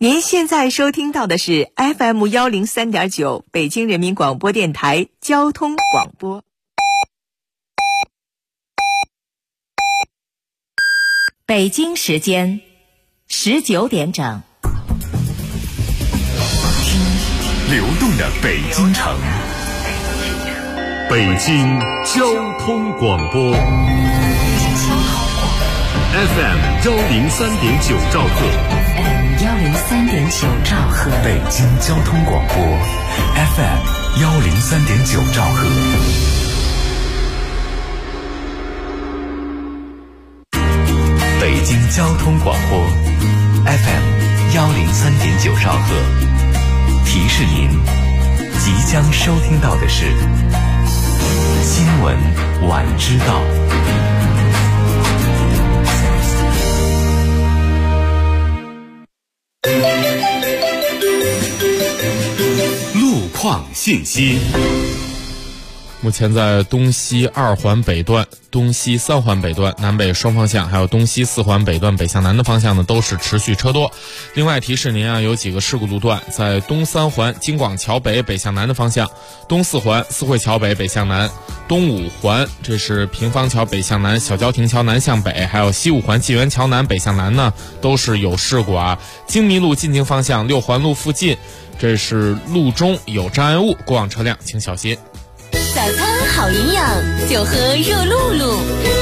您现在收听到的是 FM103.9 北京人民广播电台交通广播。北京时间19点整。 流动的北京城，北京交通广播 FM103.9 兆赫 103.9 兆赫， 北京交通广播 FM103.9 兆赫。北京交通广播 FM103.9 兆赫，提示您即将收听到的是新闻晚知道。路况信息。 目前在东西2环北段、东西3环北段、南北双方向，还有东西4环北段北向南的方向呢，都是持续车多。另外提示您啊，有几个事故路段，在东3环京广桥北北向南的方向，东4环四惠桥北北向南，东5环这是平方桥北向南、小交亭桥南向北，还有西5环纪元桥南北向南呢，都是有事故啊。京密路进京方向6环路附近，这是路中有障碍物，过往车辆请小心。 早餐好营养，就喝热露露。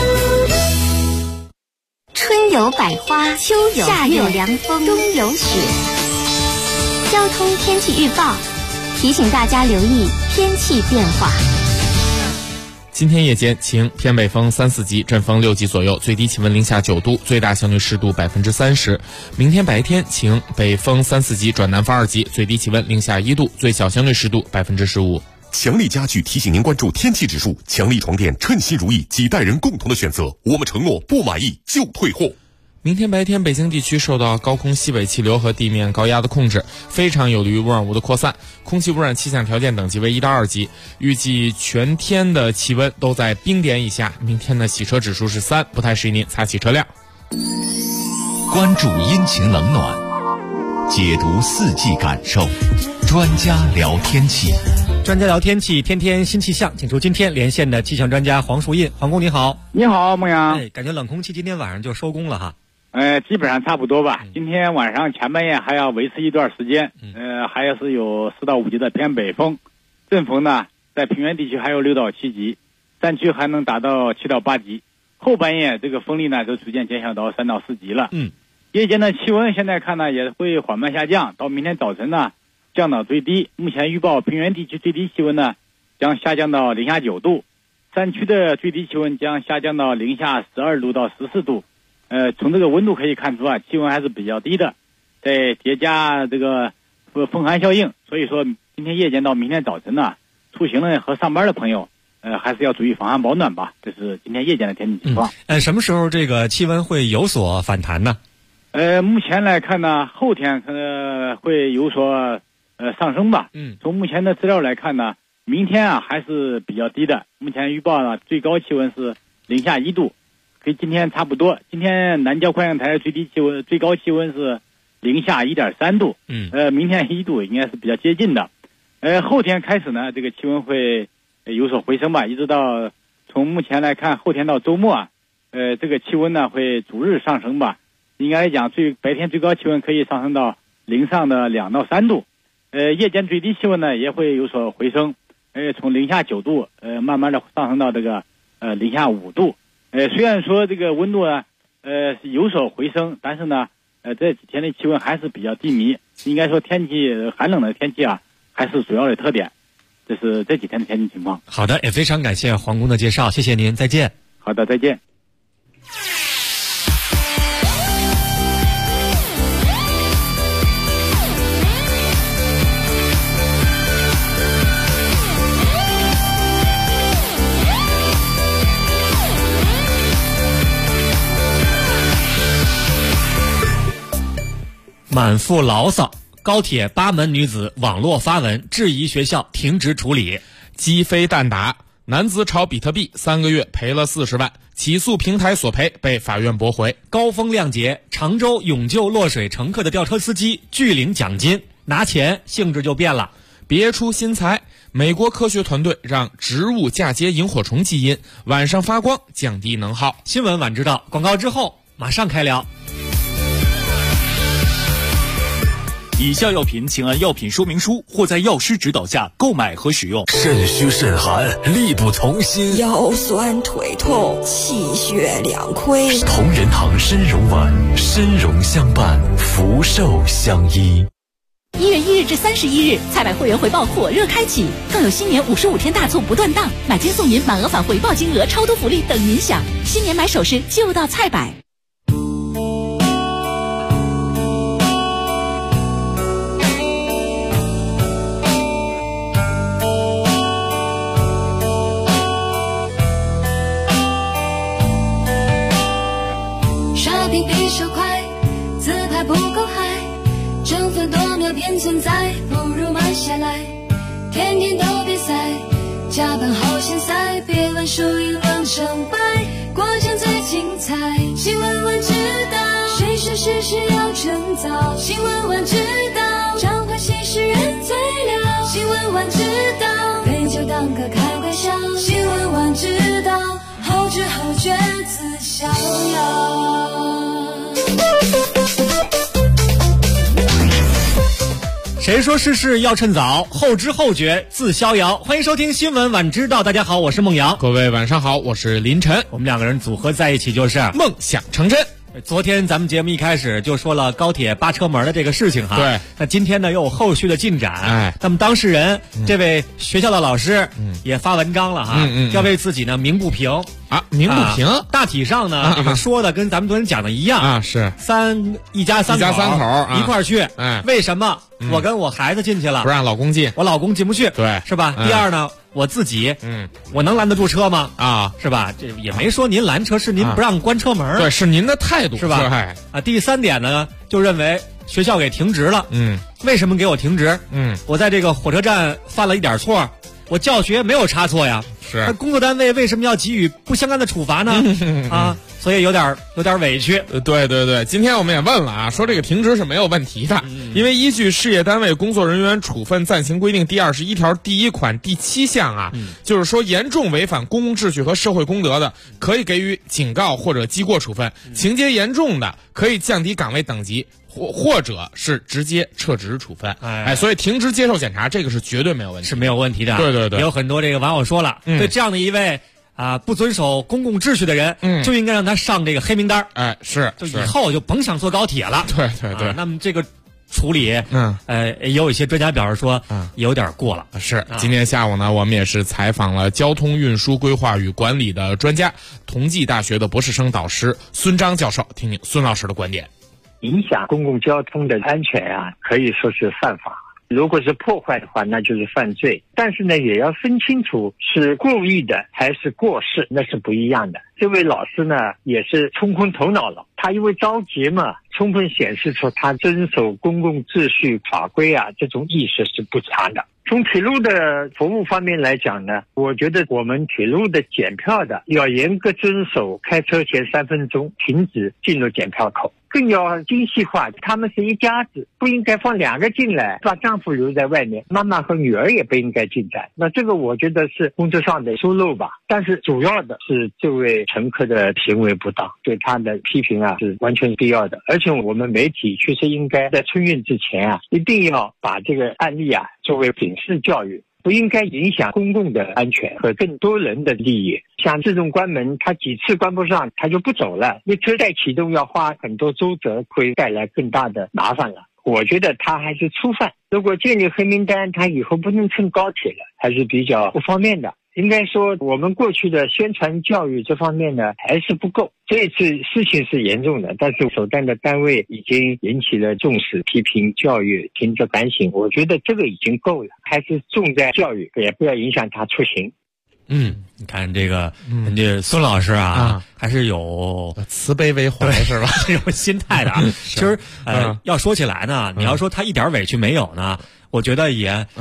春有百花，秋有夏有凉风，冬有雪。交通天气预报提醒大家留意天气变化。 今天夜间晴，偏北风3、4级，阵风6级左右，最低气温零下9度，最大相对湿度30%。明天白天晴，北风3、4级转南风2级，最低气温零下1度，最小相对湿度15%。 强力家具提醒您关注天气指数，强力床垫称心如意，几代人共同的选择，我们承诺不满意就退货。 明天白天，北京地区受到高空西北气流和地面高压的控制，非常有利于污染物的扩散，空气污染气象条件等级为1到2级，预计全天的气温都在冰点以下。明天的洗车指数是3，不太适宜您擦洗车辆。 关注阴晴冷暖，解读四季感受，专家聊天气。 专家聊天气，天天新气象，请出今天连线的气象专家黄树印。黄工你好。 你好，孟阳。 感觉冷空气今天晚上就收工了哈。 基本上差不多吧。今天晚上前半夜还要维持一段时间，还是有4到5级的偏北风，阵风呢在平原地区还有6到7级，山区还能达到7到8级。后半夜这个风力呢就逐渐减小到3到4级了。夜间的气温现在看呢也会缓慢下降，到明天早晨呢降到最低。目前预报平原地区最低气温呢将下降到零下9度，山区的最低气温将下降到零下12度到14度。从这个温度可以看出啊，气温还是比较低的，再叠加这个风寒效应，所以说今天夜间到明天早晨呢，出行的和上班的朋友还是要注意防寒保暖吧。这是今天夜间的天气情况。 什么时候这个气温会有所反弹呢？ 目前来看呢，后天可能会有所上升吧。从目前的资料来看呢，明天啊还是比较低的。目前预报呢，最高气温是零下1度，跟今天差不多。今天南郊观阳台最高气温是零下1.3度。明天1度应该是比较接近的。后天开始呢，这个气温会有所回升吧，一直到从目前来看，后天到周末啊，这个气温呢会逐日上升吧。应该来讲，白天最高气温可以上升到零上的2到3度。夜间最低气温呢也会有所回升，从零下9度慢慢的上升到这个零下5度。虽然说这个温度呢有所回升，但是呢这几天的气温还是比较低迷，应该说天气寒冷的天气啊还是主要的特点。这是这几天的天气情况。 好的，也非常感谢黄工的介绍，谢谢您，再见。 好的，再见。 满腹牢骚，高铁8门女子网络发文质疑学校停职处理。 鸡飞蛋打，男子炒比特币3个月赔了40万， 起诉平台索赔被法院驳回。 高风亮节，常州永救落水乘客的吊车司机拒领奖金，拿钱性质就变了。 别出心裁，美国科学团队让植物嫁接萤火虫基因，晚上发光降低能耗。 新闻晚知道，广告之后马上开聊。 以下药品请按药品说明书或在药师指导下购买和使用。 肾虚肾寒，力不从心， 腰酸腿痛，气血两亏。 同仁堂参茸丸，参茸相伴，福寿相依。 1月1日至31日，菜百会员回报火热开启，更有新年55天大促不断档，买金送银，满额返回报金额超多福利等您享。新年买首饰就到菜百。 边存在，不如慢下来。天天都比赛，加班好现在，别问输赢论成败，过程最精彩。新闻晚知道，谁说事事要趁早？新闻晚知道，彰化新诗人最了。新闻晚知道，陪酒当歌开玩笑。新闻晚知道，后知后觉自逍遥。 谁说事事要趁早？后知后觉自逍遥。欢迎收听新闻晚知道，大家好，我是孟阳。 各位晚上好，我是林晨。 我们两个人组合在一起就是梦想成真。 昨天咱们节目一开始就说了高铁扒车门的这个事情哈， 对。 那今天呢又有后续的进展，那么当事人、这位学校的老师也发文章了哈，要为自己呢鸣不平啊，鸣不平。 大体上呢，这个说的跟咱们昨天讲的一样啊，是一家三口一块儿去，为什么我跟我孩子进去了， 不让老公进， 我老公进不去， 对， 是吧？第二呢，我自己，我能拦得住车吗？啊，是吧？这也没说您拦车，是您不让关车门， 对，是您的态度， 是吧？第三点呢，就认为学校给停职了，为什么给我停职？我在这个火车站犯了一点错，我教学没有差错呀， 是， 工作单位为什么要给予不相干的处罚呢？啊，所以有点委屈。 对，今天我们也问了啊，说这个停职是没有问题的，因为依据事业单位工作人员处分暂行规定第21条第1款第7项啊，就是说严重违反公共秩序和社会公德的，可以给予警告或者记过处分，情节严重的可以降低岗位等级。或者是直接撤职处分，所以停职接受检查这个是绝对没有问题， 是没有问题的。 对， 也有很多这个网友说了，对这样的一位不遵守公共秩序的人，就应该让他上这个黑名单。 是， 就以后就甭想坐高铁了。 对， 那么这个处理，也有一些专家表示说，有点过了。 是，今天下午呢，我们也是采访了交通运输规划与管理的专家，同济大学的博士生导师孙章教授，听听孙老师的观点。 影响公共交通的安全啊，可以说是犯法。如果是破坏的话，那就是犯罪。但是呢，也要分清楚是故意的还是过失，那是不一样的。这位老师呢，也是冲昏头脑了。他因为着急嘛，充分显示出他遵守公共秩序法规啊，这种意识是不强的。从铁路的服务方面来讲呢，我觉得我们铁路的检票的要严格遵守开车前3分钟停止进入检票口，更要精细化，他们是一家子，不应该放2个进来，把丈夫留在外面，妈妈和女儿也不应该进站。那这个我觉得是工作上的疏漏吧，但是主要的是这位乘客的行为不当，对他的批评啊是完全必要的。而且我们媒体确实应该在春运之前啊，一定要把这个案例啊作为警示教育，不应该影响公共的安全和更多人的利益。像这种关门，他几次关不上，他就不走了，那车再启动要花很多周折，会带来更大的麻烦了。我觉得他还是初犯，如果建立黑名单，他以后不能乘高铁了，还是比较不方便的。应该说我们过去的宣传教育这方面呢还是不够，这次事情是严重的，但是所担的单位已经引起了重视，批评教育，停职反省，我觉得这个已经够了，还是重在教育，也不要影响他出行。 你看这个人家孙老师啊，还是有慈悲为怀是吧？ 这种心态的啊。其实要说起来呢，你要说他一点委屈没有呢，我觉得也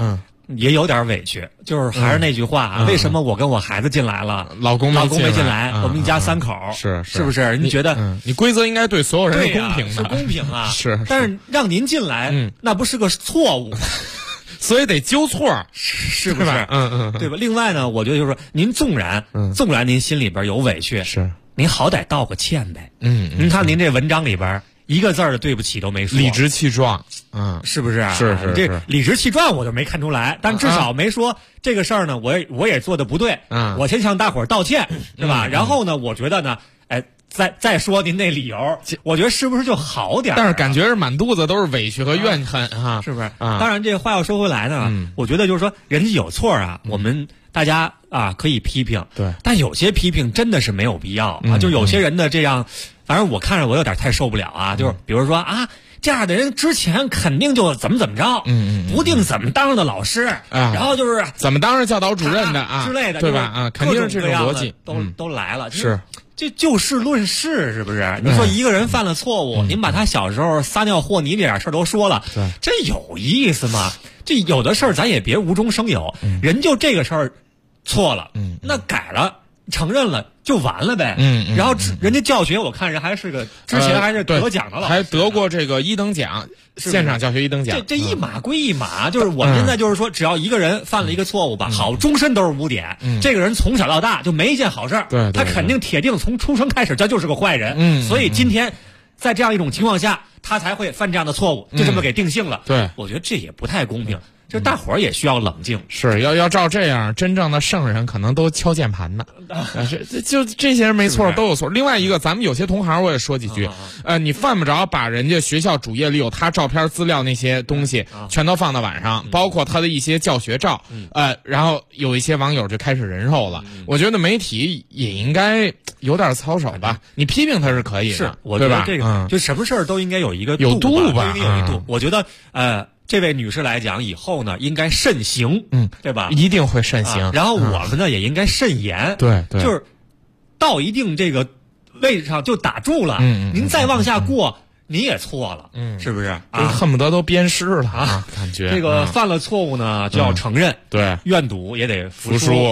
也有点委屈，就是还是那句话，为什么我跟我孩子进来了， 老公没进来，我们一家3口是不是？您觉得你规则应该对所有人是公平的， 是公平啊， 是。 但是让您进来，那不是个错误。 所以得纠错， 是不是？对吧？另外呢，我觉得就是说，您纵然您心里边有委屈， 是您好歹道个歉呗。您看您这文章里边一个字的对不起都没说， 理直气壮， 是不是啊？ 是。 这理直气壮我就没看出来，但至少没说这个事儿呢，我也做的不对，我先向大伙儿道歉，对吧？然后呢，我觉得呢，再说您那理由，我觉得是不是就好点？ 但是感觉是满肚子都是委屈和怨恨哈， 是不是？当然，这话要说回来呢，我觉得就是说，人家有错啊，我们大家可以批评， 对， 但有些批评真的是没有必要啊。就有些人的这样，反正我看着我有点太受不了啊。就是比如说这样的人之前肯定就怎么着，不定怎么当上的老师，然后就是怎么当上教导主任的之类的， 对吧？肯定是这种逻辑， 都来了， 是。 这就事论事，是不是？你说一个人犯了错误，您把他小时候撒尿和泥这点事儿都说了，这有意思吗？这有的事儿咱也别无中生有，人就这个事儿错了，那改了，承认了就完了呗。然后人家教学，我看人还是个之前还是得奖的老师， 还得过这个1等奖，现场教学1等奖。 这一码归一码，就是我们现在就是说，只要一个人犯了一个错误吧，好，终身都是污点。这个人从小到大就没一件好事儿，他肯定铁定从出生开始他就是个坏人。所以今天在这样一种情况下，他才会犯这样的错误，就这么给定性了。 对， 我觉得这也不太公平。就大伙儿也需要冷静， 是要照这样，真正的圣人可能都敲键盘呢。这些人没错，都有错。另外一个，咱们有些同行我也说几句，你犯不着把人家学校主页里有他照片资料那些东西全都放到晚上，包括他的一些教学照，然后有一些网友就开始人肉了。我觉得媒体也应该有点操守吧，你批评他是可以的， 是，我觉得这个就什么事儿都应该有一个有度吧， 应该有一度。我觉得这位女士来讲，以后呢应该慎行，对吧？ 一定会慎行。 然后我们呢也应该慎言， 对， 就是到一定这个位置上就打住了。您再往下过，您也错了，是不是？ 恨不得都鞭尸了感觉这个犯了错误呢就要承认， 对， 愿赌也得服输。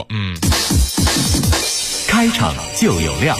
开场就有料。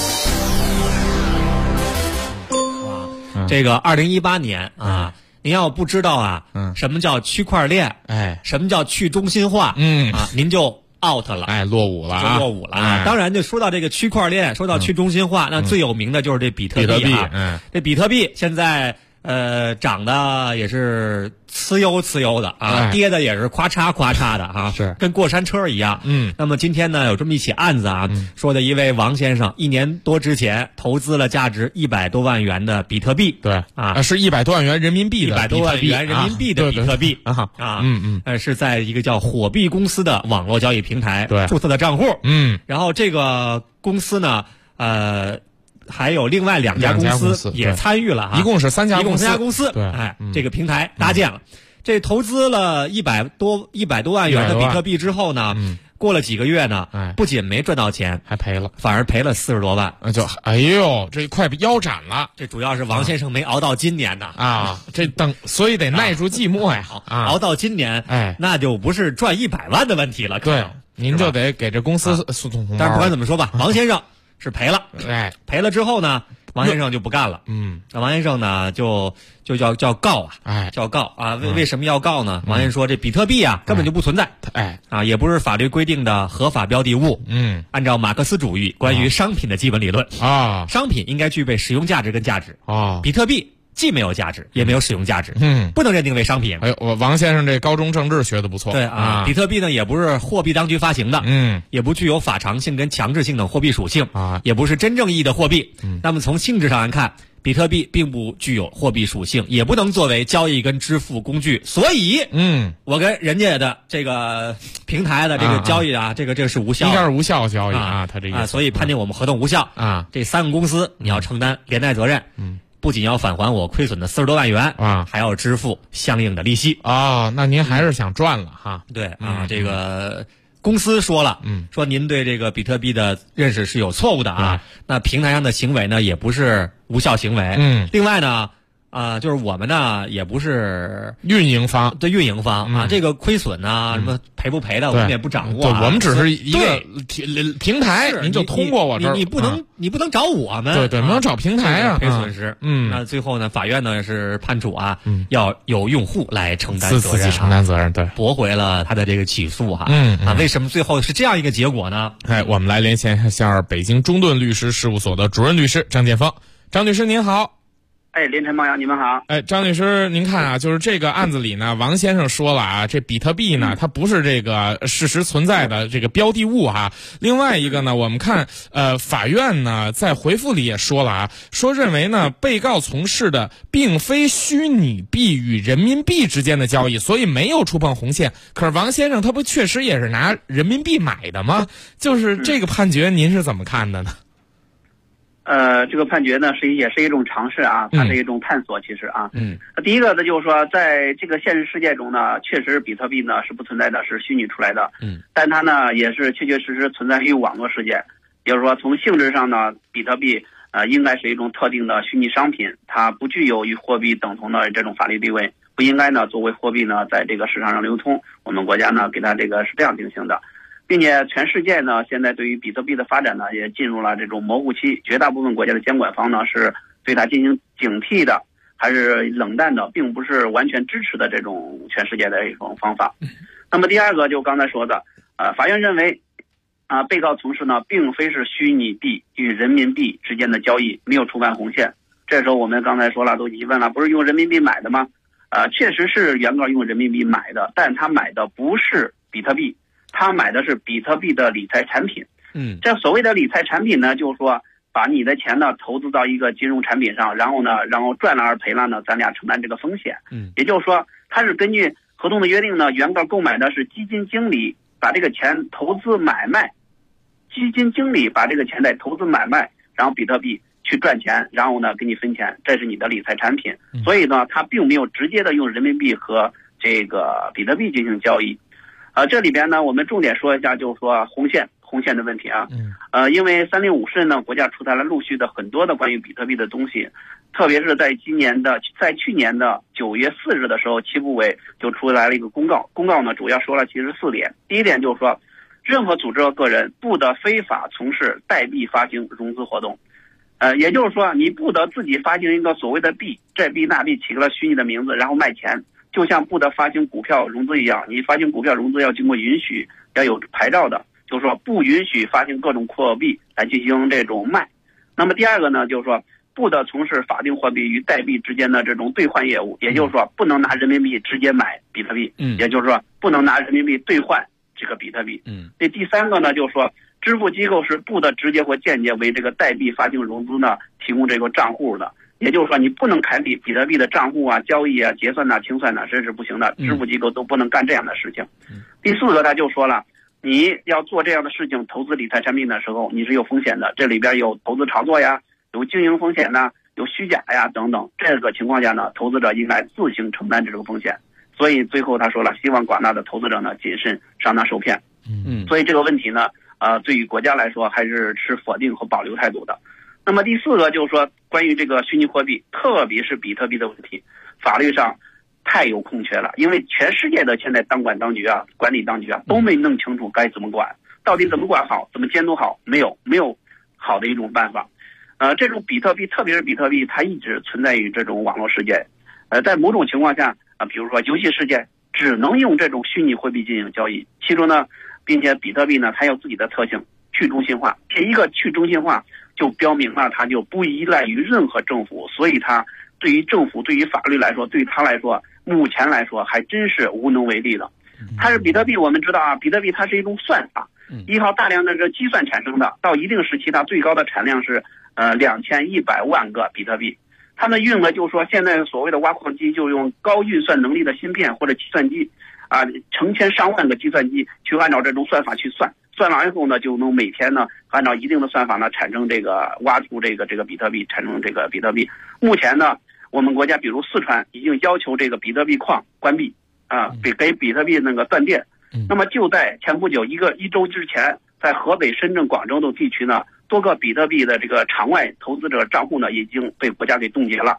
这个2018年您要不知道什么叫区块链，什么叫去中心化，您就 out 了， 落伍了， 落伍了。当然，就说到这个区块链，说到去中心化，那最有名的就是这比特币这比特币现在涨的也是呲悠的跌的也是咵嚓的是跟过山车一样。那么今天呢，有这么一起案子说的一位王先生1年多之前投资了价值100多万元的比特币， 对是100多万元人民币的 100多万元人民币的比特币是在一个叫火币公司的网络交易平台注册的账户。然后这个公司呢，还有另外2家公司也参与了一共是3家公司。 对， 这个平台搭建了。这投资了100多万元的比特币之后呢，过了几个月呢，不仅没赚到钱， 还赔了， 反而赔了40多万。 这快腰斩了。 这主要是王先生没熬到今年呢所以得耐住寂寞呀。 熬到今年，那就不是赚100万的问题了。 对，您就得给这公司送红包。 但是不管怎么说吧，王先生是赔了，赔了之后呢，王先生就不干了。那王先生呢就叫告叫告为什么要告呢？王先生说这比特币根本就不存在，也不是法律规定的合法标的物。按照马克思主义关于商品的基本理论商品应该具备使用价值跟价值比特币既没有价值也没有使用价值，不能认定为商品。 我王先生这高中政治学的不错。 对比特币呢也不是货币当局发行的，也不具有法偿性跟强制性等货币属性也不是真正意义的货币。那么从性质上来看，比特币并不具有货币属性，也不能作为交易跟支付工具。所以我跟人家的这个平台的这个交易这个是无效的， 应该是无效交易他这意思所以判定我们合同无效这3个公司你要承担连带责任。不仅要返还我亏损的40多万元还要支付相应的利息那您还是想赚了对这个公司说了说您对这个比特币的认识是有错误的那平台上的行为呢也不是无效行为另外呢就是我们呢也不是运营方， 对运营方啊，这个亏损啊什么赔不赔的我们也不掌握， 我们只是一个平台，您就通过我这儿， 你不能找我们， 对，不能找平台啊， 赔损失。那最后呢，法院呢是判处要由用户来承担责任， 自己承担责任，对， 驳回了他的这个起诉为什么最后是这样一个结果呢？ 我们来连线一下北京中盾律师事务所的主任律师张建峰。张律师您好。 连晨、猫阳，你们好。 张律师，您看啊，就是这个案子里呢，王先生说了啊，这比特币呢，它不是这个事实存在的这个标的物另外一个呢，我们看法院呢在回复里也说了啊，说认为呢，被告从事的并非虚拟币与人民币之间的交易，所以没有触碰红线。可是王先生他不确实也是拿人民币买的吗？就是这个判决您是怎么看的呢？ 这个判决呢也是一种尝试它是一种探索，其实第一个呢就是说，在这个现实世界中呢，确实比特币呢是不存在的，是虚拟出来的，但它呢也是确确实实存在于网络世界，也就是说从性质上呢，比特币应该是一种特定的虚拟商品，它不具有与货币等同的这种法律地位，不应该呢作为货币呢在这个市场上流通，我们国家呢给它这个是这样定性的。并且全世界呢，现在对于比特币的发展呢，也进入了这种模糊期。绝大部分国家的监管方呢，是对它进行警惕的，还是冷淡的，并不是完全支持的这种全世界的一种方法。那么第二个，就刚才说的，法院认为，被告从事呢，并非是虚拟币与人民币之间的交易，没有触犯红线。这时候我们刚才说了，都疑问了，不是用人民币买的吗？确实是原告用人民币买的，但他买的不是比特币。他买的是比特币的理财产品，这所谓的理财产品呢，就是说把你的钱呢投资到一个金融产品上，然后赚了而赔了呢，咱俩承担这个风险。也就是说，他是根据合同的约定呢，原告购买的是基金经理把这个钱投资买卖，基金经理把这个钱再投资买卖，然后比特币去赚钱，然后呢给你分钱，这是你的理财产品。所以呢，他并没有直接的用人民币和这个比特币进行交易。这里边呢，我们重点说一下，就是说红线的问题因为365事呢，国家出台了陆续的很多的关于比特币的东西，特别是在去年的9月4日的时候，七部委就出来了一个公告呢，主要说了其实4点。第一点就是说，任何组织和个人不得非法从事代币发行融资活动，也就是说，你不得自己发行一个所谓的币，这币那币起了虚拟的名字，然后卖钱。就像不得发行股票融资一样，你发行股票融资要经过允许，要有牌照的，就是说不允许发行各种货币来进行这种卖。那么第二个呢，就是说不得从事法定货币与代币之间的这种兑换业务，也就是说不能拿人民币直接买比特币，也就是说不能拿人民币兑换这个比特币。这第三个呢，就是说支付机构是不得直接或间接为这个代币发行融资呢提供这个账户的。也就是说，你不能开比特币的账户交易结算清算这是不行的，支付机构都不能干这样的事情。第四个，他就说了，你要做这样的事情，投资理财产品的时候，你是有风险的，这里边有投资炒作有经营风险有虚假等等。这个情况下呢，投资者应该自行承担这个风险。所以最后他说了，希望广大的投资者呢谨慎，上当受骗。所以这个问题呢，对于国家来说还是持否定和保留态度的。那么第四个就是说，关于这个虚拟货币，特别是比特币的问题，法律上太有空缺了，因为全世界的现在管理当局都没弄清楚该怎么管，到底怎么管好，怎么监督好，没有好的一种办法。这种比特币，特别是比特币，它一直存在于这种网络世界，在某种情况下比如说游戏世界只能用这种虚拟货币进行交易，其中呢，并且比特币呢，它有自己的特性，去中心化。这一个去中心化就标明了它就不依赖于任何政府，所以它对于政府、对于法律来说，对于它来说，目前来说还真是无能为力的。它是比特币，我们知道比特币它是一种算法，依靠大量的这计算产生的，到一定时期它最高的产量是2100万个比特币。它的运呢，就是说现在所谓的挖矿机就用高运算能力的芯片或者计算机成千上万个计算机去按照这种算法去算完以后呢，就能每天呢按照一定的算法呢产生这个挖出这个比特币，产生这个比特币。目前呢，我们国家比如四川已经要求这个比特币矿关闭给比特币那个断电。那么就在前不久一周之前，在河北、深圳、广州等地区呢，多个比特币的这个场外投资者账户呢已经被国家给冻结了。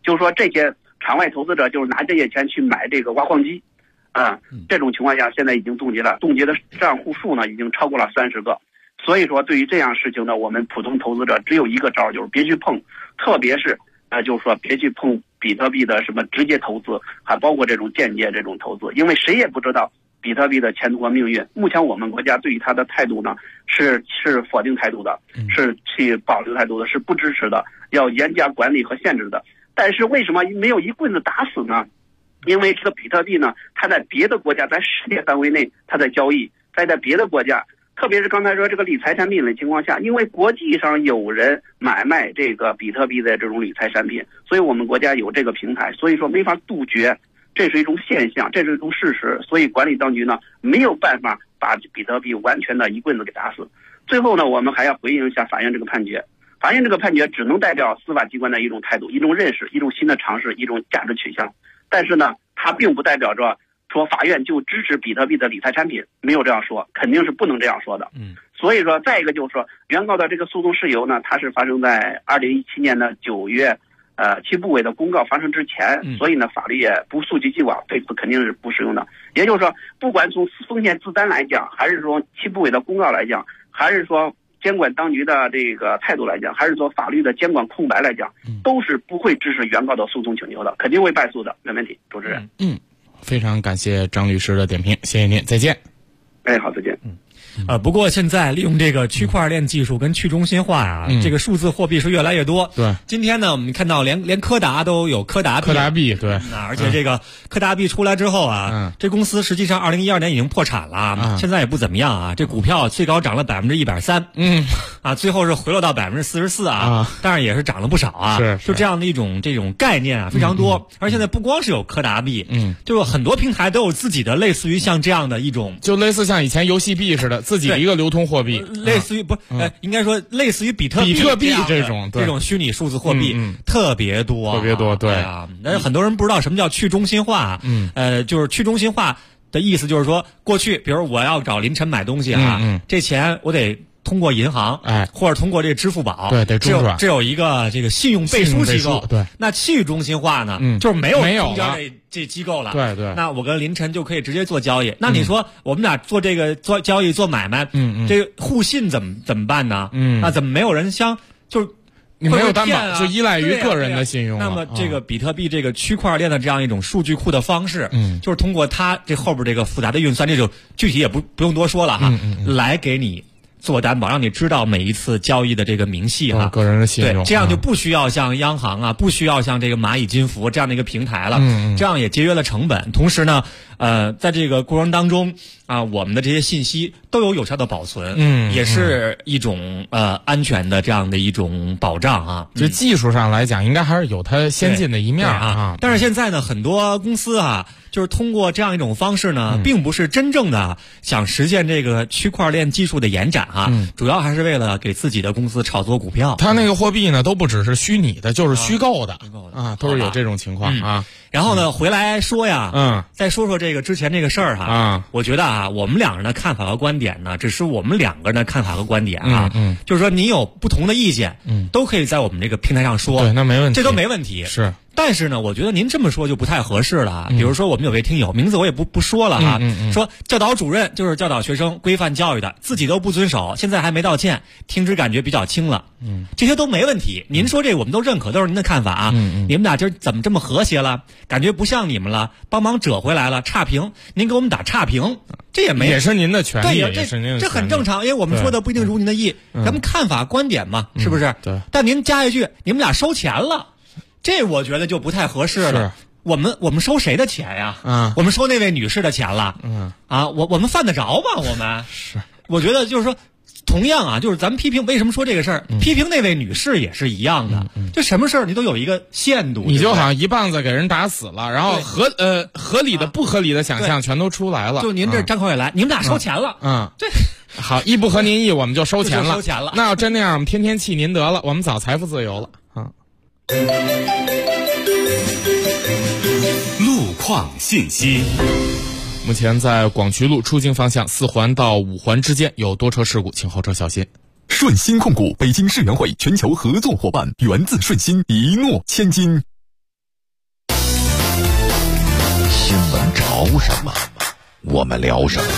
就是说这些场外投资者就是拿这些钱去买这个挖矿机，这种情况下现在已经冻结了，冻结的账户数呢已经超过了30个。所以说对于这样事情呢，我们普通投资者只有一个招，就是别去碰，特别是就是说别去碰比特币的什么直接投资，还包括这种间接这种投资，因为谁也不知道比特币的前途和命运。目前我们国家对于它的态度呢是否定态度的，是去保留态度的，是不支持的，要严加管理和限制的。但是为什么没有一棍子打死呢？因为这个比特币呢，它在别的国家，在世界范围内它在交易，在别的国家，特别是刚才说这个理财产品的情况下，因为国际上有人买卖这个比特币的这种理财产品，所以我们国家有这个平台，所以说没法杜绝，这是一种现象，这是一种事实。所以管理当局呢没有办法把比特币完全的一棍子给打死。最后呢，我们还要回应一下法院这个判决。法院这个判决只能代表司法机关的一种态度、一种认识、一种新的尝试、一种价值取向，但是呢，它并不代表着说法院就支持比特币的理财产品，没有这样说，肯定是不能这样说的。所以说，再一个就是说，原告的这个诉讼事由呢，它是发生在2017年的9月，七部委的公告发生之前，所以呢，法律也不溯及既往，对此肯定是不适用的。也就是说，不管从风险自担来讲，还是说七部委的公告来讲，还是说监管当局的这个态度来讲，还是说法律的监管空白来讲，都是不会支持原告的诉讼请求的，肯定会败诉的，没问题。主持人， 非常感谢张律师的点评，谢谢您，再见。 好，再见。 不过现在利用这个区块链技术跟去中心化啊，这个数字货币是越来越多。 对， 今天呢，我们看到连柯达都有柯达币， 对， 而且这个柯达币出来之后啊，这公司实际上2012年已经破产了，现在也不怎么样啊，这股票最高涨了130%，最后是回落到44%啊，但是也是涨了不少啊，就这样的这种概念啊非常多，而现在不光是有柯达币，就是很多平台都有自己的类似于像这样的一种， 就类似像以前游戏币似的。自己一个流通货币， 类似于应该说类似于比特币这种虚拟数字货币特别多，对啊。但是很多人不知道什么叫去中心化，就是去中心化的意思就是说，过去比如我要找凌晨买东西这钱我得通过银行，或者通过这个支付宝， 对，得中转。 这有一个这个信用背书机构， 对。 那去中心化呢，就是没有中间这机构了， 对。 那我跟凌晨就可以直接做交易。那你说我们俩做这个做交易做买卖，这个互信怎么办呢？那怎么没有人就是你没有担保，就依赖于个人的信用。 那么这个比特币这个区块链的这样一种数据库的方式，就是通过它这后边这个复杂的运算，这种具体也不用多说了哈，来给你做担保，让你知道每一次交易的这个明细哈， 个人的信用， 对，这样就不需要像央行啊，不需要像这个蚂蚁金服这样的一个平台了，这样也节约了成本。同时呢，在这个过程当中啊，我们的这些信息都有效的保存，也是一种安全的这样的一种保障啊。 就技术上来讲，应该还是有它先进的一面啊。 但是现在呢，很多公司啊，就是通过这样一种方式呢，并不是真正的想实现这个区块链技术的延展啊，主要还是为了给自己的公司炒作股票。 它那个货币呢，都不只是虚拟的，就是虚构的啊，都是有这种情况啊。 然后呢，回来说呀，再说说这个之前这个事儿哈，我觉得啊，我们两个人的看法和观点呢，只是我们两个人的看法和观点啊，就是说你有不同的意见，都可以在我们这个平台上说， 对，那没问题， 这都没问题， 是。 但是呢，我觉得您这么说就不太合适了。比如说，我们有位听友，名字我也不说了哈，说教导主任就是教导学生规范教育的，自己都不遵守，现在还没道歉，听之感觉比较轻了。这些都没问题。您说这个我们都认可，都是您的看法啊。你们俩今儿怎么这么和谐了？感觉不像你们了，帮忙折回来了，差评，您给我们打差评，这也是您的权利， 对，这很正常，因为我们说的不一定如您的意，咱们看法观点嘛，是不是？ 对。 但您加一句，你们俩收钱了。这我觉得就不太合适了。我们收谁的钱呀？我们收那位女士的钱了。我们犯得着吗？我们是， 我觉得就是说，同样啊，就是咱们批评，为什么说这个事儿？批评那位女士也是一样的。就什么事儿你都有一个限度。 你就好像一棒子给人打死了，然后合理的、不合理的想象全都出来了。 就您这张口也来，你们俩收钱了。 这好，一不合您意，我们就收钱了。 收钱了。 那要真那样，我们天天气您得了，我们早财富自由了啊。 路况信息。 目前在广渠路出京方向4环到5环之间有多车事故，请后车小心。 顺鑫控股北京世园会全球合作伙伴，源自顺鑫，一诺千金。 聊什么？我们聊什么？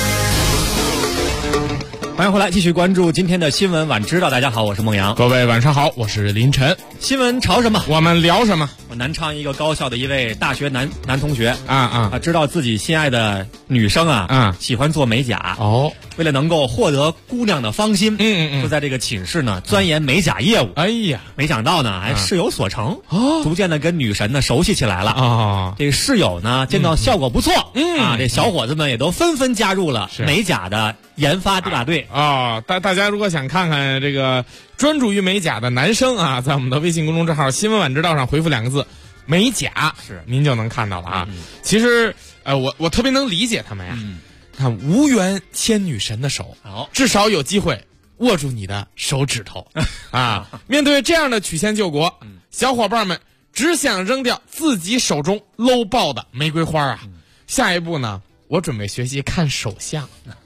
欢迎回来，继续关注今天的新闻晚知道。大家好，我是孟阳。 各位晚上好，我是林晨。 新闻潮什么？ 我们聊什么？ 我南昌一个高校的一位大学男同学知道自己心爱的女生喜欢做美甲哦， 为了能够获得姑娘的芳心，就在这个寝室呢钻研美甲业务。 哎呀， 没想到呢还事有所成，逐渐的跟女神呢熟悉起来了这个室友呢见到效果不错，这小伙子们也都纷纷加入了美甲的研发大队大家如果想看看这个专注于美甲的男生在我们的微信公众账号新闻晚知道上回复2个字美甲，您就能看到了其实我特别能理解他们呀，看无缘牵女神的手，至少有机会握住你的手指头面对这样的曲线救国，小伙伴们只想扔掉自己手中搂爆的玫瑰花下一步呢，我准备学习看手相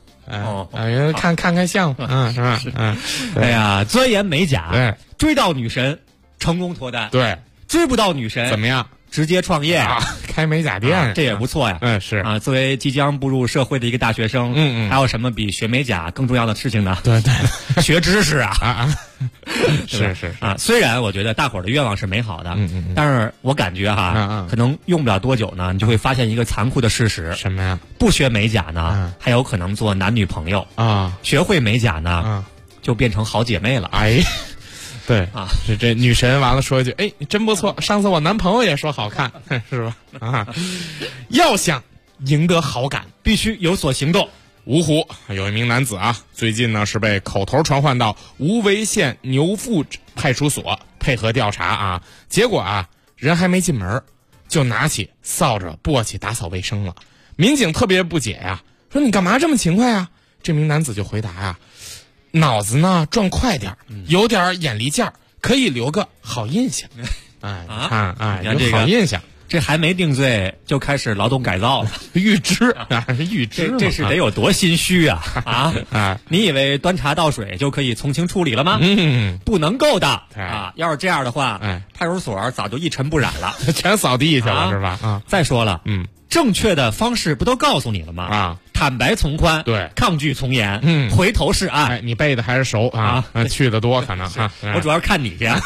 看相是吧？ 哎呀，钻研美甲，追到女神，成功脱单。 对， 追不到女神怎么样？ 直接创业开美甲店， 这也不错呀。 是作为即将步入社会的一个大学生，还有什么比学美甲更重要的事情呢？ 对， 学知识是虽然我觉得大伙儿的愿望是美好的，但是我感觉可能用不了多久呢，你就会发现一个残酷的事实。 什么呀？ 不学美甲呢，还有可能做男女朋友学会美甲呢，就变成好姐妹了。 哎。对这女神完了说一句，哎，你真不错，上次我男朋友也说好看，是吧？要想赢得好感， 必须有所行动。 芜湖有一名男子最近呢是被口头传唤到无为县牛富派出所配合调查结果人还没进门，就拿起扫帚簸箕打扫卫生了。民警特别不解说你干嘛这么勤快这名男子就回答脑子呢转快点，有点眼力劲儿，可以留个好印象。有好印象， 这还没定罪就开始劳动改造了， 预知预知， 这是得有多心虚你以为端茶倒水就可以从轻处理了吗？不能够的要是这样的话，派出所早就一尘不染了， 全扫地去了是吧？ 再说了，正确的方式不都告诉你了吗？坦白从宽， 对， 抗拒从严，回头是岸。 你背的还是熟去的多可能我主要是看你去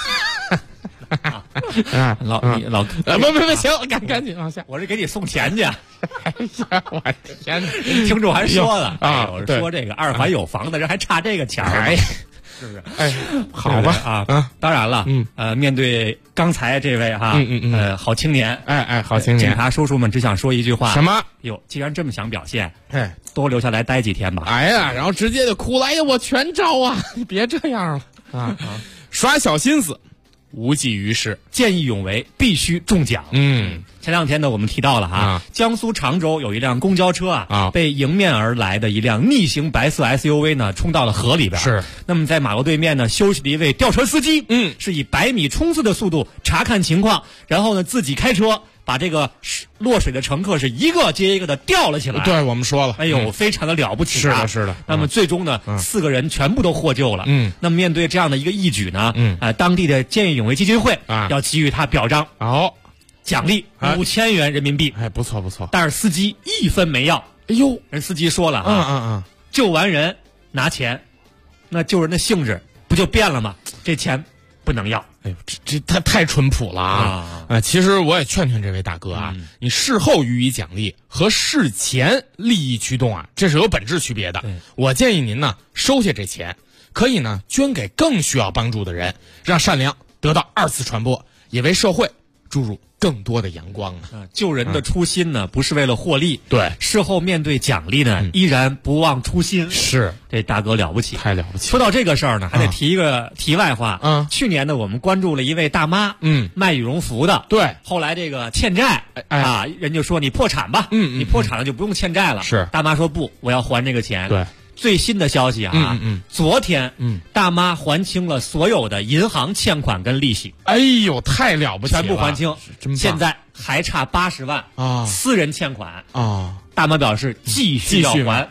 不行，赶紧往下， 我是给你送钱去。 哎呀，我天哪！ 听众还说了我是说这个二环有房的人还差这个钱儿。是不是？ 好吧当然了，面对刚才这位好青年， 好青年， 警察叔叔们只想说一句话： 什么？ 既然这么想表现，多留下来待几天吧。 然后直接就哭了，我全招你别这样了耍小心思，无济于事， 见义勇为必须中奖。前两天呢，我们提到了江苏常州有一辆公交车被迎面而来的一辆逆行白色 SUV 呢冲到了河里边。 是。 那么在马路对面呢休息的一位吊车司机，是以100米冲刺的速度查看情况，然后呢自己开车把这个落水的乘客是一个接一个的吊了起来。 对，我们说了， 非常的了不起。 是的。 那么最终呢，4个人全部都获救了。那么面对这样的一个义举呢，当地的见义勇为基金会要给予他表彰。奖励5000元人民币。 不错。 但是司机1分没要。人司机说了救完人拿钱，那救人的性质不就变了吗？这钱不能要。 这太淳朴了其实我也劝这位大哥你事后予以奖励和事前利益驱动这是有本质区别的。我建议您呢收下这钱，可以呢捐给更需要帮助的人，让善良得到2次传播，也为社会注入更多的阳光救人的初心呢不是为了获利， 对， 事后面对奖励呢依然不忘初心。 是， 这大哥了不起， 太了不起。 说到这个事儿呢还得提一个题外话。去年呢我们关注了一位大妈，卖羽绒服的。 对， 后来这个欠债人就说你破产吧，你破产了就不用欠债了。 是， 大妈说不，我要还这个钱。 对， 最新的消息昨天大妈还清了所有的银行欠款跟利息。 太了不起了， 全部还清，现在还差80万私人欠款大妈表示继续要还。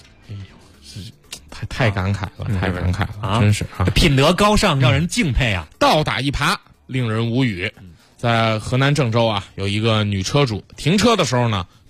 太感慨了，太感慨了真是品德高尚，让人敬佩倒打一耙，令人无语。在河南郑州有一个女车主停车的时候呢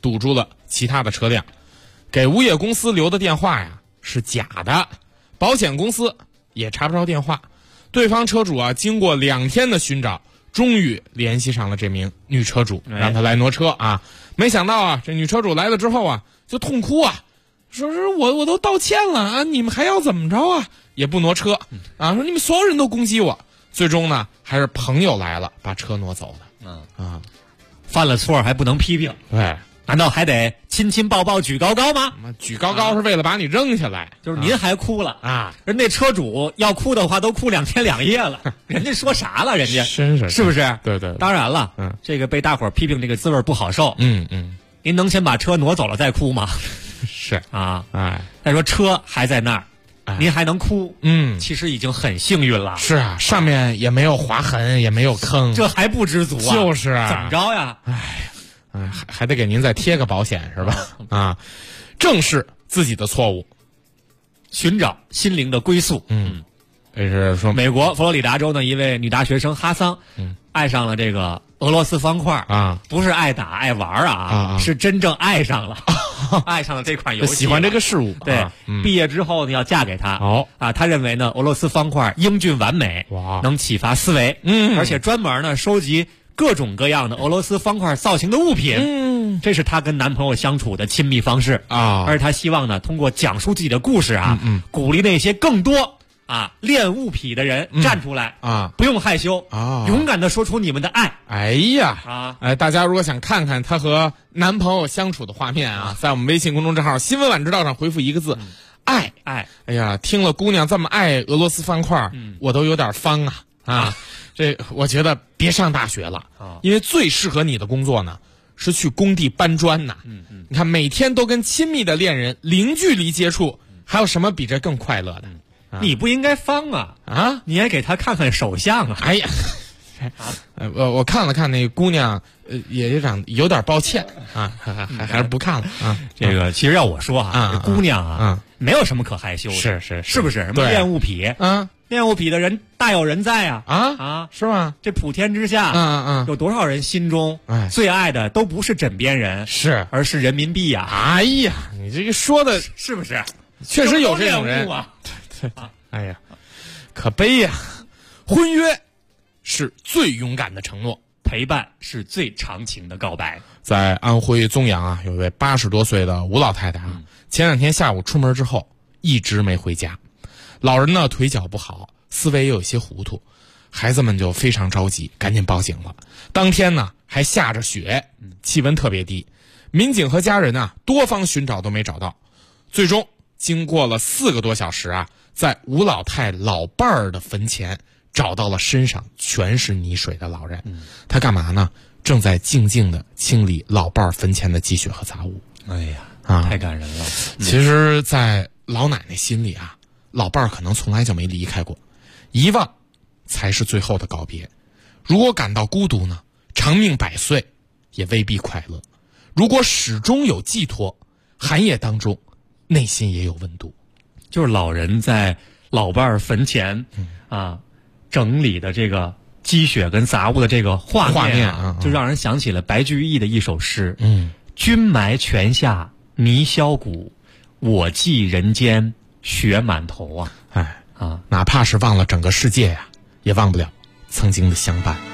堵住了其他的车辆，给物业公司留的电话呀是假的，保险公司也查不着电话。对方车主啊，经过2天的寻找，终于联系上了这名女车主，让她来挪车啊。没想到啊，这女车主来了之后啊，就痛哭啊，说是我都道歉了啊，你们还要怎么着啊？也不挪车啊，说你们所有人都攻击我。最终呢，还是朋友来了，把车挪走了。 犯了错还不能批评， 对， 难道还得亲亲抱抱举高高吗？ 举高高是为了把你扔下来， 就是您还哭了啊？人那车主要哭的话，都哭2天2夜了，人家说啥了？人家是不是？ 对对， 当然了，这个被大伙批评这个滋味不好受。您能先把车挪走了再哭吗？ 是啊，再说车还在那儿。您还能哭，其实已经很幸运了。 是啊，上面也没有划痕，也没有坑， 这还不知足啊？ 就是啊， 怎么着呀？ 还得给您再贴个保险是吧？啊，正视自己的错误， 寻找心灵的归宿。 这是说美国佛罗里达州的一位女大学生哈桑，爱上了这个俄罗斯方块啊，不是爱打爱玩啊，是真正爱上了。爱上了这款游戏， 喜欢这个事物。 对，毕业之后呢，要嫁给他。他认为呢，俄罗斯方块英俊完美，能启发思维。而且专门呢收集各种各样的俄罗斯方块造型的物品。这是她跟男朋友相处的亲密方式啊。而她希望呢，通过讲述自己的故事啊，鼓励那些更多恋物癖的人站出来不用害羞勇敢的说出你们的爱。 哎呀大家如果想看看她和男朋友相处的画面在我们微信公众账号新闻晚知道上回复一个字爱。哎呀，听了姑娘这么爱俄罗斯方块我都有点方这我觉得别上大学了因为最适合你的工作呢是去工地搬砖呐。你看每天都跟亲密的恋人零距离接触，还有什么比这更快乐的？ 你不应该方你也给他看看手相啊！ 哎呀，我看了看那姑娘，也有点抱歉还是不看了这个其实要我说姑娘没有什么可害羞的，是不是？什么恋物癖恋物癖的人大有人在是吗？ 这普天之下有多少人心中最爱的都不是枕边人，而是人民币呀！ 哎呀，你这个说的是不是？ 确实有这种人哎呀，可悲呀！婚约是最勇敢的承诺， 陪伴是最长情的告白。 在安徽枞阳有一位80多岁的吴老太太前2天下午出门之后一直没回家。老人呢腿脚不好，思维也有些糊涂，孩子们就非常着急，赶紧报警了。当天呢还下着雪，气温特别低，民警和家人多方寻找都没找到，最终经过了4个多小时在吴老太老伴儿的坟前找到了身上全是泥水的老人。他干嘛呢？正在静静地清理老伴儿坟前的积雪和杂物。 哎呀太感人了。 其实在老奶奶心里老伴儿可能从来就没离开过，遗忘才是最后的告别。如果感到孤独呢，长命100岁也未必快乐。如果始终有寄托，寒夜当中内心也有温度。 就是老人在老伴儿坟前整理的这个积雪跟杂物的这个画面就让人想起了白居易的一首诗君埋泉下泥销骨，我寄人间雪满头哪怕是忘了整个世界也忘不了曾经的相伴。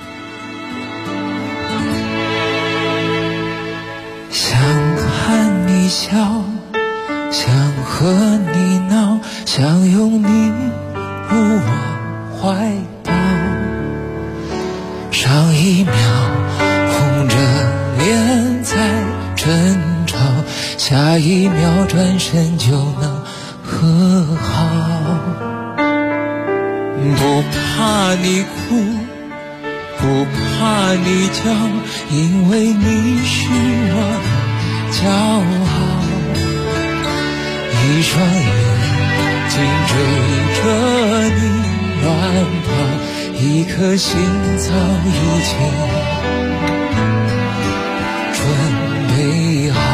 想喊你笑，想和你闹，想拥你入我怀抱，上一秒红着脸在争吵，下一秒转身就能和好。不怕你哭，不怕你叫，因为你是我骄傲。一双眼睛追着你乱跑，一颗心早已经准备好。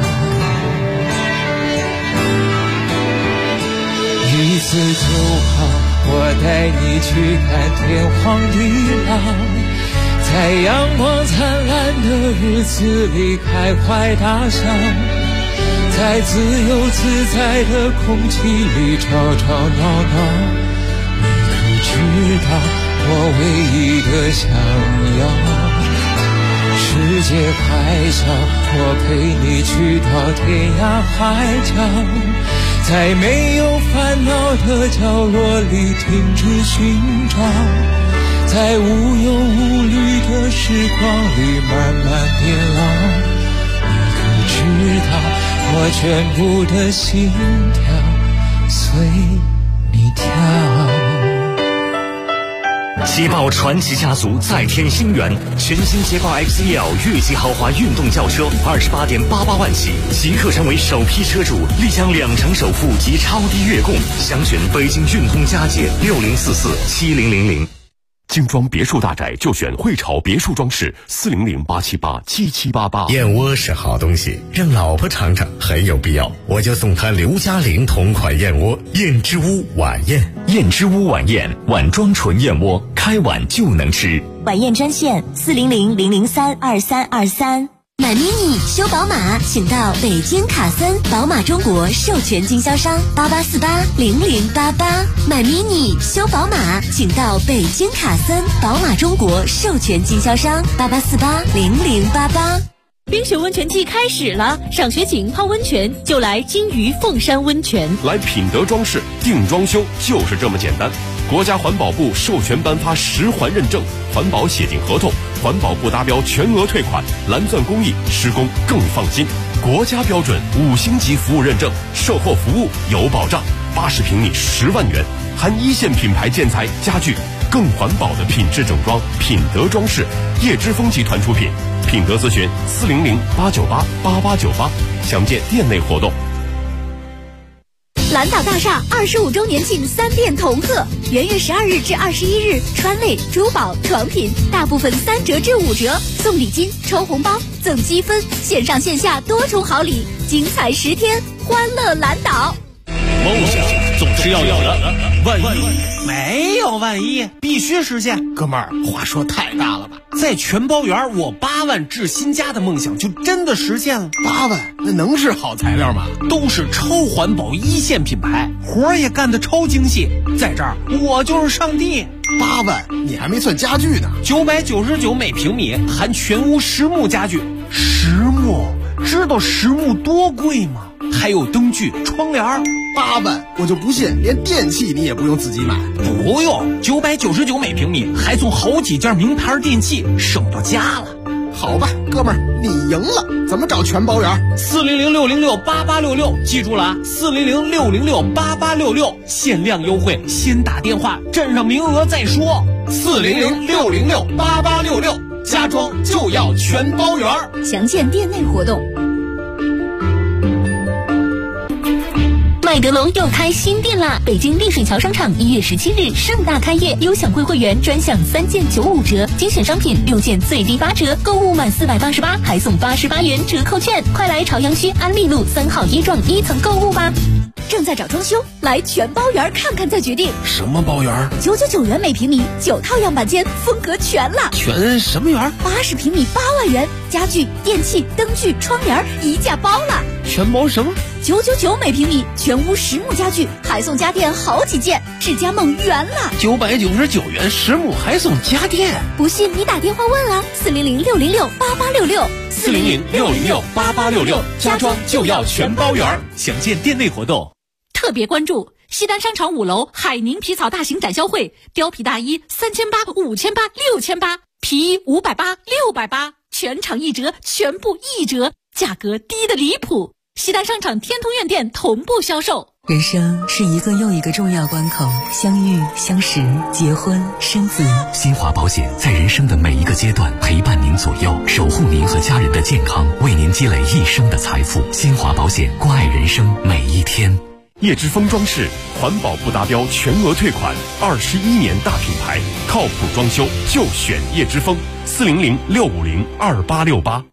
一次就好，我带你去看天荒地老， 在阳光灿烂的日子里开怀大笑，在自由自在的空气里吵吵闹闹。你可知道我唯一的想要，世界还小，我陪你去到天涯海角，在没有烦恼的角落里停止寻找，在无忧无虑的时光里慢慢变老。你可知道我全部的心跳随你跳。 捷豹传奇家族再添新元，全新捷豹 XEL 越级豪华运动轿车28.88万起，即刻成为首批车主，立享2成首付及超低月供，详询北京运通家界60447000。 精装别墅大宅就选汇潮别墅装饰，400-878-7788。 燕窝是好东西，让老婆尝尝很有必要，我就送她刘嘉玲同款燕窝燕之屋晚宴。 燕之屋晚宴，碗装纯燕窝，开碗就能吃。 晚宴专线400-003-2323。买 mini 修宝马，请到北京卡森宝马中国授权经销商88480088。买 mini 修宝马，请到北京卡森宝马中国授权经销商88480088。冰雪温泉季开始了，赏雪景泡温泉就来金鱼凤山温泉。 来品德装饰定装修就是这么简单。国家环保部授权颁发10环认证，环保协定合同，环保部达标全额退款，蓝钻工艺，施工更放心。国家标准5星级服务认证，售后服务有保障。80平米10万元，含1线品牌建材家具，更环保的品质整装。品德装饰，叶之峰集团出品。品德咨询400-898-8898，详见店内活动。 蓝岛大厦25周年庆3店同贺，元月12日至21日，川类、珠宝、床品大部分3折至5折，送礼金、抽红包、赠积分，线上线下多重好礼，精彩10天，欢乐蓝岛。 梦想总是要有的，万一没有万一，必须实现。哥们儿，话说太大了吧？在全包园，我8万置新家的梦想就真的实现了。 8万，那能是好材料吗？ 都是超环保1线品牌，活儿也干得超精细。在这儿，我就是上帝。 8万，你还没算家具呢。 999每平米，含全屋实木家具。实木，知道实木多贵吗？还有灯具、窗帘。 8万，我就不信连电器你也不用自己买。 不用，999每平米，还送好几件名牌电器，省到家了。 好吧，哥们儿，你赢了。怎么找全包园 ？400-606-8866，记住了啊，400-606-8866，限量优惠，先打电话，占上名额再说。 400-606-8866，家装就要全包园。 详见店内活动。麦德龙又开新店啦！北京丽水桥商场1月17日盛大开业，优享会会员专享3件95折，精选商品6件最低8折，购物满488还送88元折扣券，快来朝阳区安利路3号一幢1层购物吧！正在找装修，来全包园看看再决定。 什么包园 ？999元每平米，9套样板间，风格全了。 全什么园 ？80平米8万元，家具、电器、灯具、窗帘一价包了。 全包什么 ？999每平米，全屋实木家具，还送家电好几件，智家梦圆了。 999元实木还送家电， 不信你打电话问啊 ，400-606-8866，400-606-8866，家装就要全包园，详见店内活动。 特别关注西单商场5楼海宁皮草大型展销会，貂皮大衣3800、5800、6800，皮衣580、680，全场1折，全部1折，价格低得离谱。西单商场天通苑店同步销售。 人生是一个又一个重要关口，相遇、相识、结婚、生子。 新华保险在人生的每一个阶段陪伴您左右，守护您和家人的健康，为您积累一生的财富。新华保险，关爱人生每一天。 叶之峰装饰，环保不达标全额退款，21年大品牌，靠谱装修就选叶之峰，400-650-2868。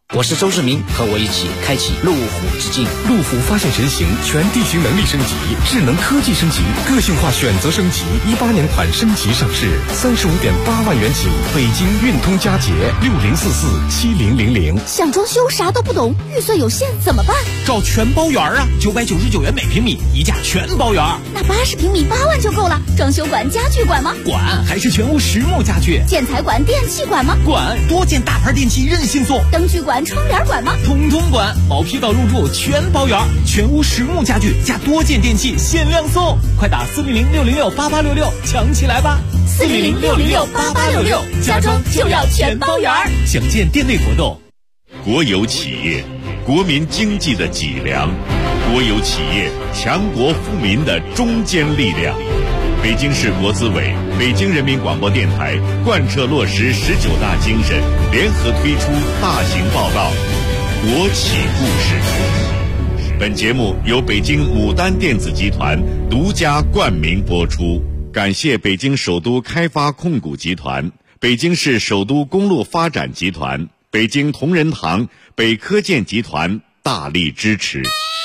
我是周志明，和我一起开启路虎之境。 路虎发现神行，全地形能力升级，智能科技升级，个性化选择升级。18年款升级上市，35.8万元起，北京运通佳捷60447000。 想装修啥都不懂，预算有限怎么办？ 找全包园啊，999元每平米，一价全包园。 那80平米8万就够了。装修管、家具管吗？ 管，还是全屋实木家具。 建材管、电器管吗？ 管，多件大牌电器任性送。 灯具管、窗帘管吗？ 统统管，毛坯到入住全包圆，全屋实木家具加多件电器限量送，快打400-606-8866抢起来吧 ！400-606-8866，家装就要全包圆。 详见店内活动。 国有企业，国民经济的脊梁；国有企业，强国富民的中坚力量。北京市国资委、北京人民广播电台贯彻落实19大精神，联合推出大型报道《国企故事》。本节目由北京牡丹电子集团独家冠名播出，感谢北京首都开发控股集团、北京市首都公路发展集团、北京同仁堂、北科建集团大力支持。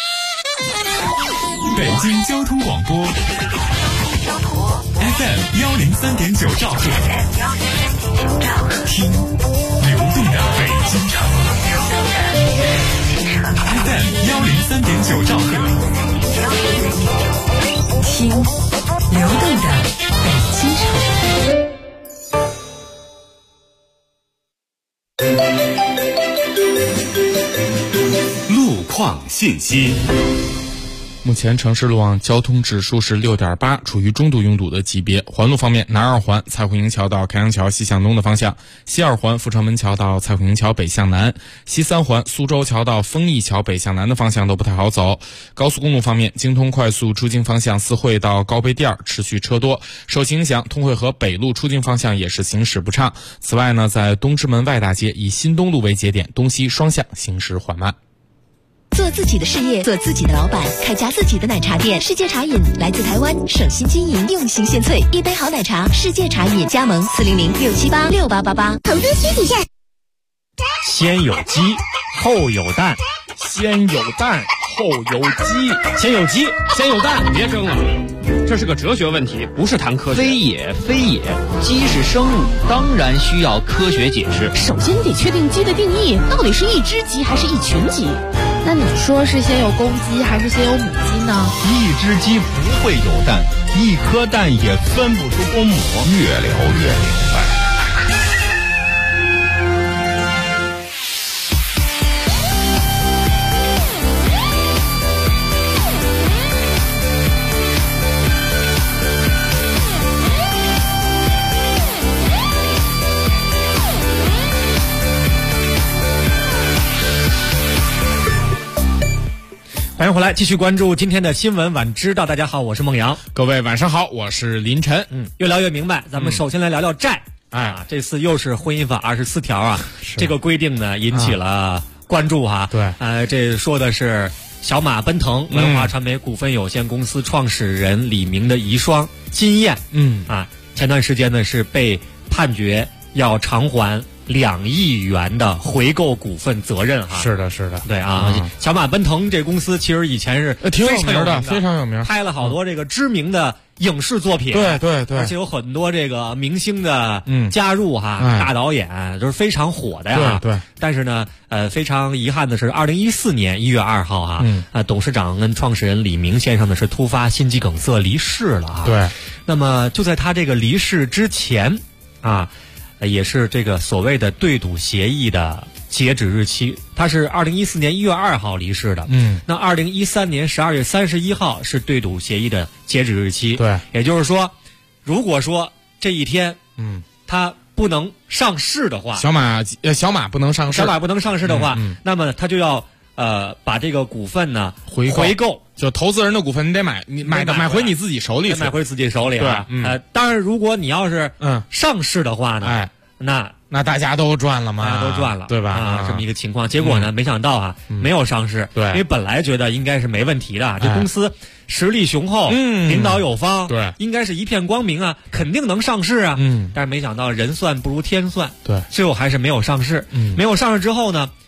北京交通广播FM 103.9兆赫，听流动的北京城。FM 103.9兆赫， 听流动的北京城。 路况信息。 目前城市路网交通指数是6.8，处于中度拥堵的级别。环路方面，南二环蔡慧营桥到开阳桥西向东的方向，西二环阜成门桥到蔡慧营桥北向南，西三环苏州桥到丰益桥北向南的方向都不太好走。高速公路方面，京通快速出京方向四惠到高碑店持续车多，受其影响，通惠河北路出京方向也是行驶不畅。此外呢，在东直门外大街以新东路为节点，东西双向行驶缓慢。 做自己的事业，做自己的老板，开家自己的奶茶店。世界茶饮来自台湾，省心经营，用心献萃，一杯好奶茶，世界茶饮。加盟400-678-6888。 投资需谨慎。 先有鸡，后有蛋； 先有蛋，后有鸡； 先有鸡，先有蛋。 别争了，这是个哲学问题，不是谈科学。 非也，非也，鸡是生物，当然需要科学解释。 首先你得确定鸡的定义，到底是一只鸡还是一群鸡？那你说是先有公鸡还是先有母鸡呢？ 一只鸡不会有蛋，一颗蛋也分不出公母。 越聊越明白。 欢迎回来，继续关注今天的新闻晚知道。大家好，我是孟阳。 各位晚上好，我是林晨。 越聊越明白。咱们首先来聊聊债。这次又是婚姻法24条啊，这个规定呢引起了关注哈。 对， 这说的是小马奔腾文化传媒股份有限公司创始人李明的遗孀金燕。前段时间呢是被判决要偿还2亿元的回购股份责任哈。 是的，是的， 对啊。小马奔腾这公司其实以前是挺有名的，非常有名， 拍了好多这个知名的影视作品。 对对对， 而且有很多这个明星的加入哈，大导演都是非常火的呀。 对。 但是呢，非常遗憾的是2014年1月2号哈，董事长跟创始人李明先生呢是突发心肌梗塞离世了啊。 对。 那么就在他这个离世之前啊，也是这个所谓的对赌协议的截止日期，他是2014年1月2号离世的。那2013年12月31号是对赌协议的截止日期。 对， 也就是说，如果说这一天，他不能上市的话， 小马不能上市， 小马不能上市的话，那么他就要把这个股份呢回购。 就投资人的股份你得买回你自己手里， 买回自己手里啊。当然，如果你要是上市的话呢，那大家都赚了嘛， 大家都赚了， 对吧？ 这么一个情况。结果呢，没想到啊，没有上市。 对， 因为本来觉得应该是没问题的，这公司实力雄厚，领导有方， 对， 应该是一片光明啊，肯定能上市啊。但是没想到人算不如天算， 对， 最后还是没有上市。没有上市之后呢，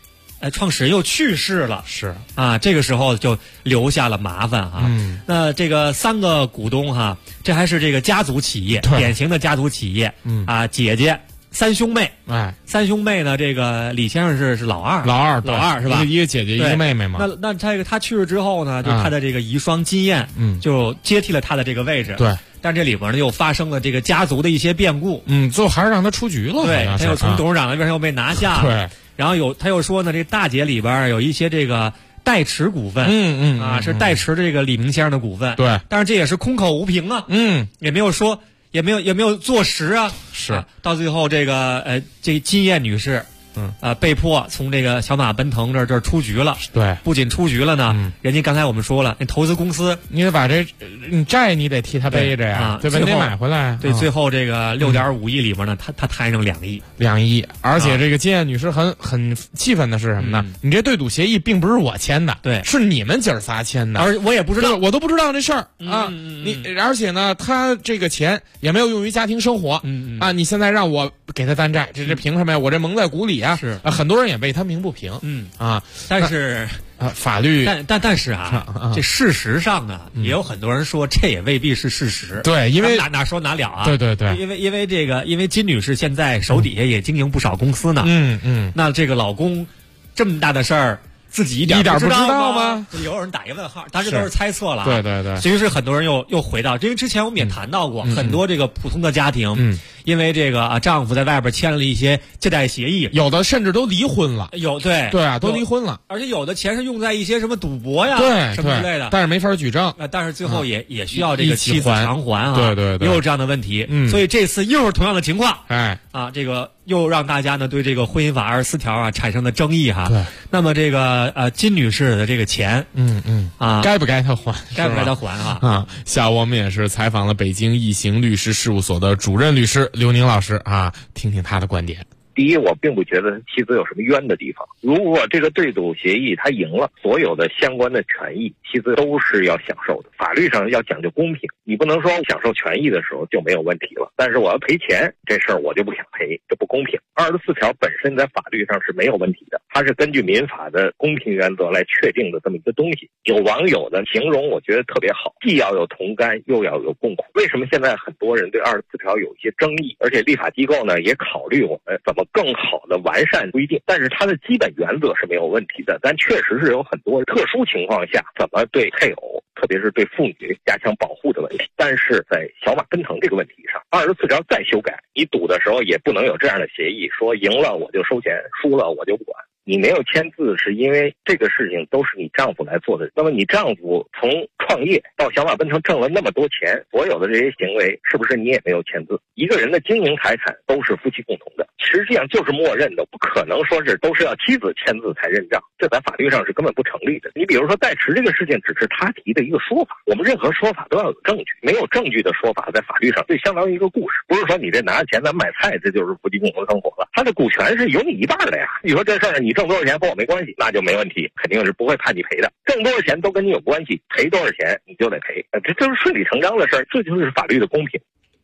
创始人又去世了， 是啊，这个时候就留下了麻烦哈。那这个3个股东哈，这还是这个家族企业，典型的家族企业。姐姐3兄妹，3兄妹呢，这个李先生是老二是吧？ 一个姐姐一个妹妹嘛。 那这个他去世之后呢，就他的这个遗孀金燕，就接替了他的这个位置。 对。 但这里边呢又发生了这个家族的一些变故， 最后还是让他出局了。 对，他又从董事长那边又被拿下了。 对， 然后他又说呢，这大姐里边有一些这个代持股份，是代持这个李明先生的股份。 对， 但是这也是空口无凭啊，也没有说，也没有坐实啊。 是， 到最后这个这金燕女士。被迫从这个小马奔腾这儿出局了。 对， 不仅出局了呢，人家刚才我们说了，那投资公司你得把你债你得替他背着呀，对吧？你得买回来。 对，最后这个6.5亿里边呢，他摊上2亿 ，2亿。而且这个金燕女士很气愤的是什么呢？你这对赌协议并不是我签的， 对， 是你们姐仨签的， 而我也不知道， 我都不知道这事儿啊。而且呢，他这个钱也没有用于家庭生活，你现在让我给他担债，这凭什么呀？我这蒙在鼓里。 是很多人也为他鸣不平， 但是法律， 但是这事实上呢，也有很多人说这也未必是事实。 对，因为哪说哪了啊？ 对， 因为金女士现在手底下也经营不少公司呢。那这个老公这么大的事儿。自己一点不知道吗？有人打一问号，但是都是猜测了。 对。 其实很多人又回到，因为之前我们也谈到过，很多这个普通的家庭，因为这个丈夫在外边签了一些借贷协议， 有的甚至都离婚了。对啊，都离婚了。 而且有的钱是用在一些什么赌博呀，什么之类的， 但是没法举证。 但是最后也需要这个妻子偿还啊。 对， 也有这样的问题。所以这次又是同样的情况。这个又让大家呢对这个婚姻法24条产生了争议哈。 对。 那么这个金女士的这个钱， 该不该她还？ 该不该她还啊？ 下午我们也是采访了北京易行律师事务所的主任律师刘宁老师听听他的观点。 第一，我并不觉得妻子有什么冤的地方。如果这个对赌协议他赢了，所有的相关的权益，妻子都是要享受的。法律上要讲究公平，你不能说享受权益的时候就没有问题了，但是我要赔钱，这事儿我就不想赔，这不公平。24条本身在法律上是没有问题的，它是根据民法的公平原则来确定的这么一个东西。有网友的形容我觉得特别好，既要有同甘，又要有共苦。为什么现在很多人对24条有一些争议？而且立法机构呢也考虑我们怎么更好的完善规定，但是它的基本原则是没有问题的。但确实是有很多特殊情况下怎么对配偶，特别是对妇女加强保护的问题。但是在小马奔腾这个问题上，24条再修改，你赌的时候也不能有这样的协议，说赢了我就收钱，输了我就不管。你没有签字是因为这个事情都是你丈夫来做的，那么你丈夫从创业到小马奔腾挣了那么多钱，所有的这些行为是不是你也没有签字？一个人的经营财产都是夫妻共同的，实际上就是默认的，不可能说是都是要妻子签字才认账，这在法律上是根本不成立的。你比如说代持这个事情只是他提的一个说法，我们任何说法都要有证据，没有证据的说法在法律上就相当于一个故事，不是说你这拿着钱咱买菜这就是夫妻共同生活了，他的股权是有你一半的呀。你说这事儿你挣多少钱和我没关系，那就没问题，肯定是不会判你赔的。挣多少钱都跟你有关系，赔多少钱你就得赔，这就是顺理成章的事儿，这就是法律的公平。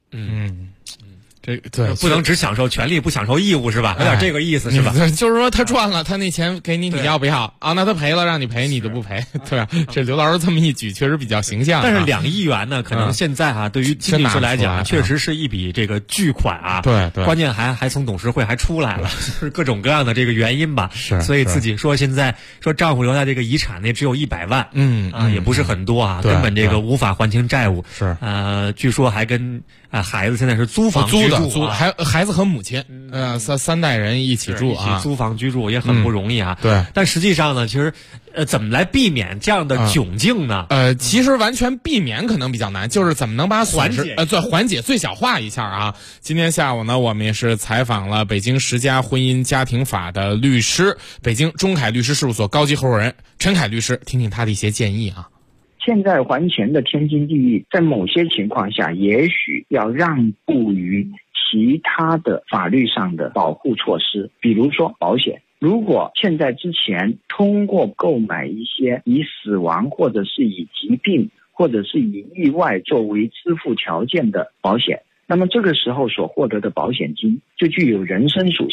对， 不能只享受权利不享受义务是吧？有点这个意思是吧？ 就是说他赚了，他那钱给你，你要不要啊？那他赔了，让你赔你都不赔，对吧？这刘老师这么一举，确实比较形象。 但是2亿元呢，可能现在对于金女士来讲，确实是一笔这个巨款啊。 对， 关键还从董事会还出来了，就是各种各样的这个原因吧。 是， 所以自己说现在说丈夫留下这个遗产呢，只有100万，也不是很多啊，根本这个无法还清债务。 是， 据说还跟孩子现在是租房居住， 还孩子和母亲，三代人一起住一起租房居住也很不容易啊。 对， 但实际上呢，其实怎么来避免这样的窘境呢？ 其实完全避免可能比较难，就是怎么能把损失缓解最小化一下啊。今天下午呢，我们也是采访了北京十佳婚姻家庭法的律师，北京中凯律师事务所高级合伙人陈凯律师，听听他的一些建议啊。 现在还钱的天经地义，在某些情况下也许要让步于其他的法律上的保护措施，比如说保险。如果现在之前通过购买一些以死亡或者是以疾病或者是以意外作为支付条件的保险，那么这个时候所获得的保险金就具有人身属性，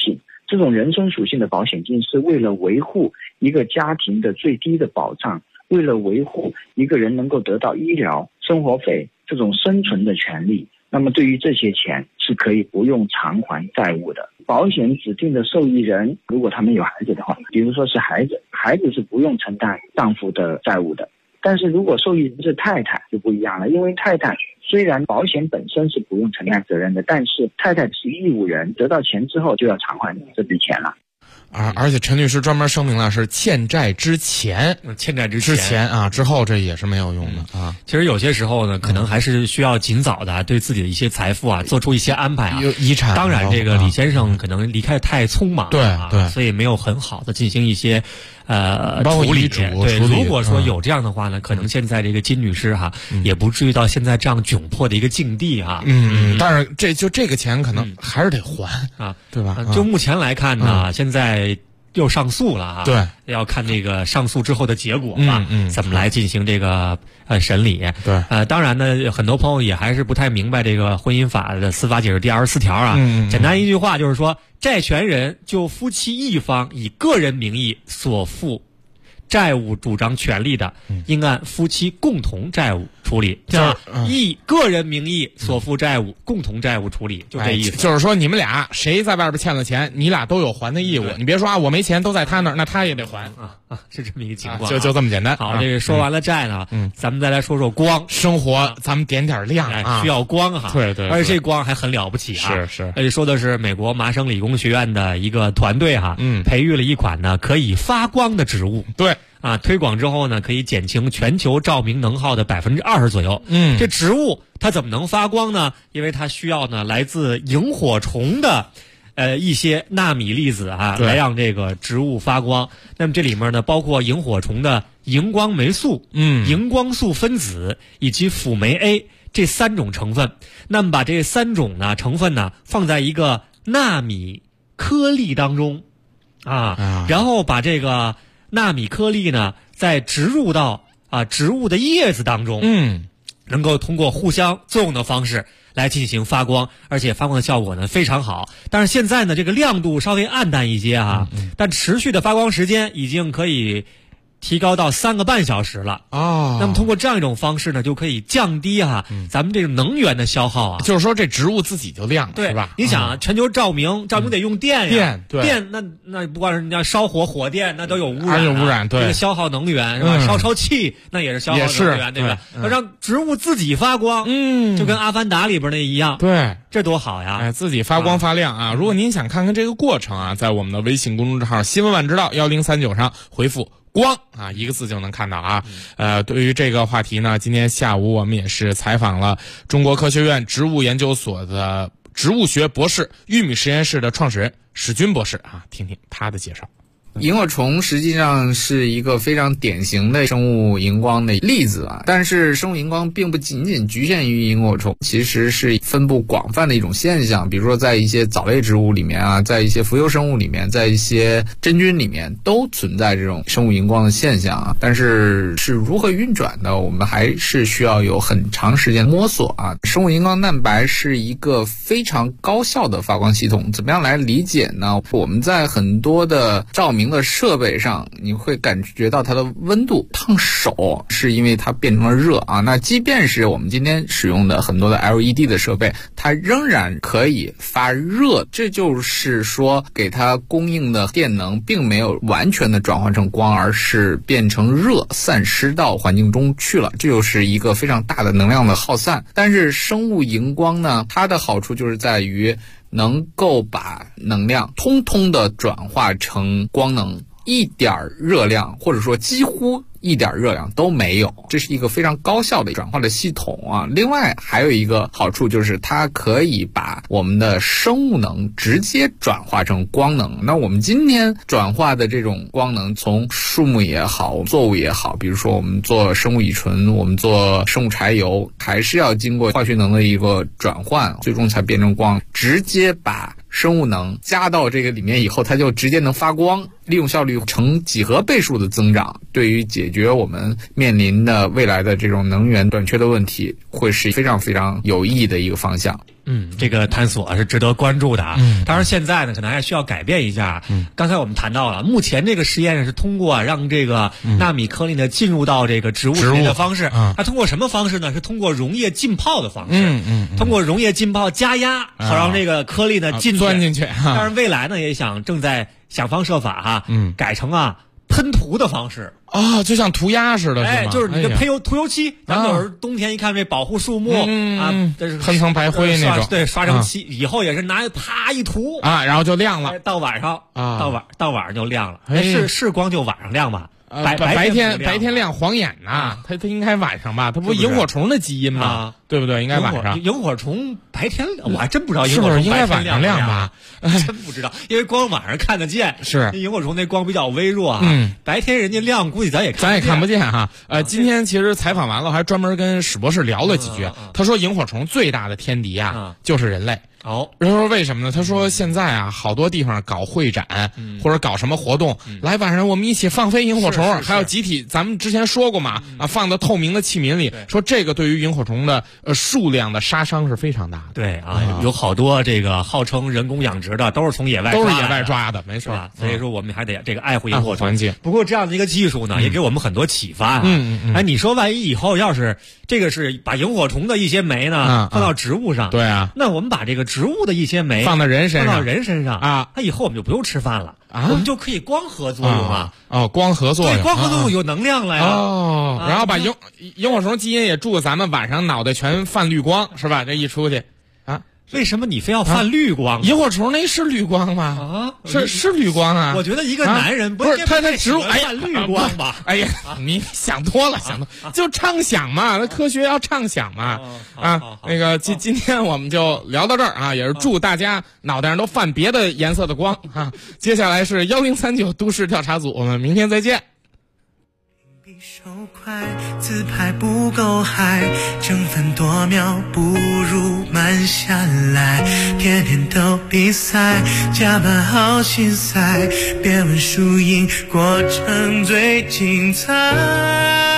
这种人身属性的保险金是为了维护一个家庭的最低的保障，为了维护一个人能够得到医疗、生活费这种生存的权利。那么对于这些钱是可以不用偿还债务的。保险指定的受益人，如果他们有孩子的话，比如说是孩子是不用承担丈夫的债务的。但是如果受益人是太太就不一样了，因为太太虽然保险本身是不用承担责任的，但是太太是义务人，得到钱之后就要偿还这笔钱了。 而且陈律师专门声明了是欠债之前啊，之后这也是没有用的啊。 其实有些时候呢，可能还是需要尽早的对自己的一些财富啊做出一些安排啊。 遗产， 当然这个李先生可能离开太匆忙了对， 所以没有很好的进行一些包括处理。 对， 如果说有这样的话呢，可能现在这个金女士也不至于到现在这样窘迫的一个境地但是这个钱可能还是得还啊， 对吧？ 就目前来看呢，现在又上诉了对， 要看这个上诉之后的结果吧，怎么来进行这个审理。 对， 当然呢，很多朋友也还是不太明白这个婚姻法的司法解释第24条啊。简单一句话就是说，债权人就夫妻一方以个人名义所负债务主张权利的，应按夫妻共同债务处理，就是以个人名义所负债务，共同债务处理，就这意思。 就是说你们俩谁在外边欠了钱，你俩都有还的义务。你别说啊，我没钱都在他那儿，那他也得还是这么一个情况。 就这么简单。 好，这个说完了债呢，咱们再来说说光。 生活咱们点点亮啊， 需要光哈。 对， 而且这光还很了不起啊。 是。 而且说的是美国麻省理工学院的一个团队培育了一款呢可以发光的植物。 对。 推广之后呢，可以减轻全球照明能耗的20%左右。这植物它怎么能发光呢？因为它需要呢来自萤火虫的一些纳米粒子来让这个植物发光。那么这里面呢包括萤火虫的荧光霉素、荧光素分子以及辅酶 A 这3种成分。那么把这3种呢成分呢放在一个纳米颗粒当中然后把这个纳米颗粒呢再植入到植物的叶子当中，能够通过互相作用的方式来进行发光，而且发光的效果呢非常好。但是现在呢这个亮度稍微暗淡一些但持续的发光时间已经可以提高到3个半小时了那么通过这样一种方式呢，就可以降低咱们这个能源的消耗就是说这植物自己就亮， 对是吧？ 你想全球照明得用电呀， 电那不管是人家烧火电，那都有污染， 对， 这个消耗能源是吧？烧气那也是消耗能源，对吧？要让植物自己发光，就跟《阿凡达》里边那一样， 对， 这多好呀！ 自己发光发亮如果您想看看这个过程在我们的微信公众号新闻晚知道1039上回复光1个字就能看到对于这个话题呢，今天下午我们也是采访了中国科学院植物研究所的植物学博士、玉米实验室的创始人史军博士听听他的介绍。 萤火虫实际上是一个非常典型的生物荧光的例子但是生物荧光并不仅仅局限于萤火虫，其实是分布广泛的一种现象。比如说在一些藻类植物里面在一些浮游生物里面，在一些真菌里面都存在这种生物荧光的现象但是是如何运转的，我们还是需要有很长时间摸索生物荧光蛋白是一个非常高效的发光系统，怎么样来理解呢？我们在很多的照明的设备上你会感觉到它的温度烫手，是因为它变成了热那即便是我们今天使用的很多的 LED 的设备，它仍然可以发热，这就是说给它供应的电能并没有完全的转换成光，而是变成热散失到环境中去了，这就是一个非常大的能量的耗散。但是生物荧光呢，它的好处就是在于能够把能量通通的转化成光能，一点热量或者说几乎一点热量都没有，这是一个非常高效的转化的系统另外还有一个好处就是它可以把我们的生物能直接转化成光能。那我们今天转化的这种光能，从树木也好，作物也好，比如说我们做生物乙醇，我们做生物柴油，还是要经过化学能的一个转换，最终才变成光。直接把生物能加到这个里面以后，它就直接能发光，利用效率成几何倍数的增长，对于解决我们面临的未来的这种能源短缺的问题，会是非常非常有意义的一个方向。 这个探索是值得关注的啊。当然现在呢，可能还需要改变一下。刚才我们谈到了，目前这个实验是通过让这个纳米颗粒呢进入到这个植物里面的方式。它通过什么方式呢？是通过溶液浸泡的方式。通过溶液浸泡加压，好让这个颗粒呢钻进去。 但是未来呢，也正在想方设法改成喷涂的方式就像涂鸦似的，是吗？ 就是你的涂油漆，咱们有时候冬天一看这保护树木这是喷层白灰那种， 对，刷成漆，以后也是拿啪一涂然后就亮了。 到晚上到晚上就亮了。是光就晚上亮吧？ 白天亮晃眼呐，它应该晚上吧？它不萤火虫的基因吗？对不对？应该晚上。 萤火虫白天我还真不知道， 是不是应该晚上亮吧？ 真不知道，因为光晚上看得见， 是萤火虫那光比较微弱白天人家亮，估计咱也看不见哈。今天其实采访完了，还专门跟史博士聊了几句。他说萤火虫最大的天敌就是人类。然后为什么呢？他说现在好多地方搞会展或者搞什么活动，来晚上我们一起放飞萤火虫，还有集体，咱们之前说过嘛，放到透明的器皿里，说这个对于萤火虫的数量的杀伤是非常大的。 对有好多这个号称人工养殖的，都是从野外抓的，没错。 所以说我们还得这个爱护萤火虫。不过这样的一个技术呢，也给我们很多启发你说万一以后要是这个是把萤火虫的一些酶呢放到植物上， 对那我们把这个植物的一些酶放到人身上那以后我们就不用吃饭了我们就可以光合作用光合作用， 对，光合作用有能量了呀然后把萤火虫基因也祝咱们晚上脑袋全泛绿光，是吧？这一出去为什么你非要泛绿光？ 萤火虫那是绿光吗？是绿光我觉得一个男人不是他植物泛绿光吧？ 你想多了，就畅想嘛，那科学要畅想嘛那个今天我们就聊到这儿也是祝大家脑袋上都泛别的颜色的光接下来是1039都市调查组，我们明天再见。 手快，自拍不够嗨，争分夺秒不如慢下来，偏偏都比赛，加班好心塞，别问输赢，过程最精彩。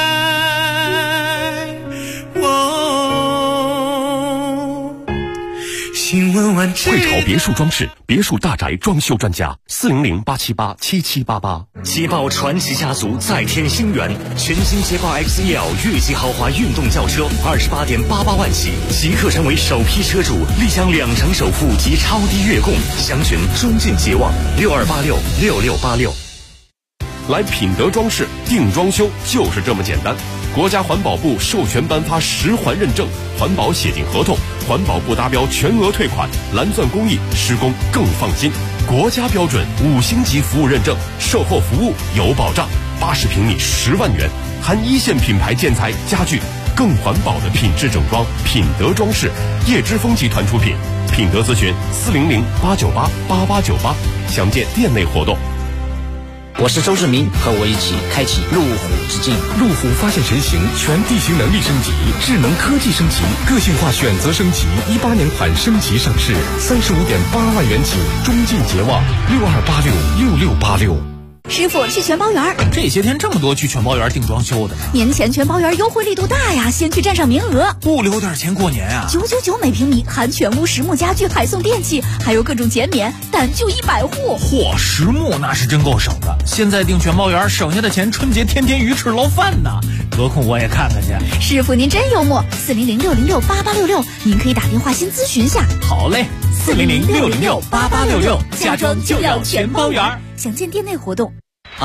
新闻完汇潮别墅装饰，别墅大宅装修专家，400-878-7788。 捷豹传奇家族再添新元，全新捷豹 XEL 越级豪华运动轿车，28.88万起，即刻成为首批车主，立享2成首付及超低月供。详询中晋捷望62866686。 来品德装饰定装修就是这么简单。国家环保部授权颁发10环认证，环保协定合同，环保部达标全额退款，蓝钻工艺，施工更放心。国家标准5星级服务认证，售后服务有保障。80平米10万元，含1线品牌建材家具，更环保的品质整装。品德装饰，叶之峰集团出品。品德咨询400-898-8898，详见店内活动。 我是周志明，和我一起开启路虎之境。 路虎发现神行，全地形能力升级，智能科技升级，个性化选择升级。18年款升级上市，35.8万元起，中晋捷望62866686。 师傅，去全包园。 这些天这么多去全包园定装修的， 年前全包园优惠力度大呀，先去占上名额， 不留点钱过年啊 ！999每平米，含全屋实木家具，还送电器，还有各种减免，但就100户。 嚯，实木那是真够省的。现在订全包园，省下的钱春节天天鱼翅捞饭呢。得空我也看看去。 师傅您真幽默，400-606-8866，您可以打电话先咨询下。 好嘞，400-606-8866，家装就要全包园。 详见店内活动。 五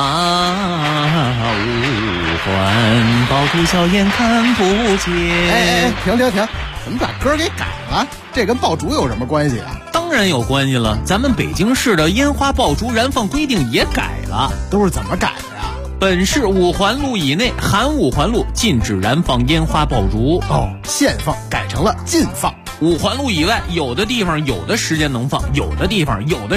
环爆竹硝烟看不见。 停！怎么把歌给改了？这跟爆竹有什么关系啊？ 当然有关系了，咱们北京市的烟花爆竹燃放规定也改了。 都是怎么改的呀？ 本市5环路以内含5环路禁止燃放烟花爆竹。 限放改成了禁放。 5环路以外，有的地方有的时间能放，有的地方有的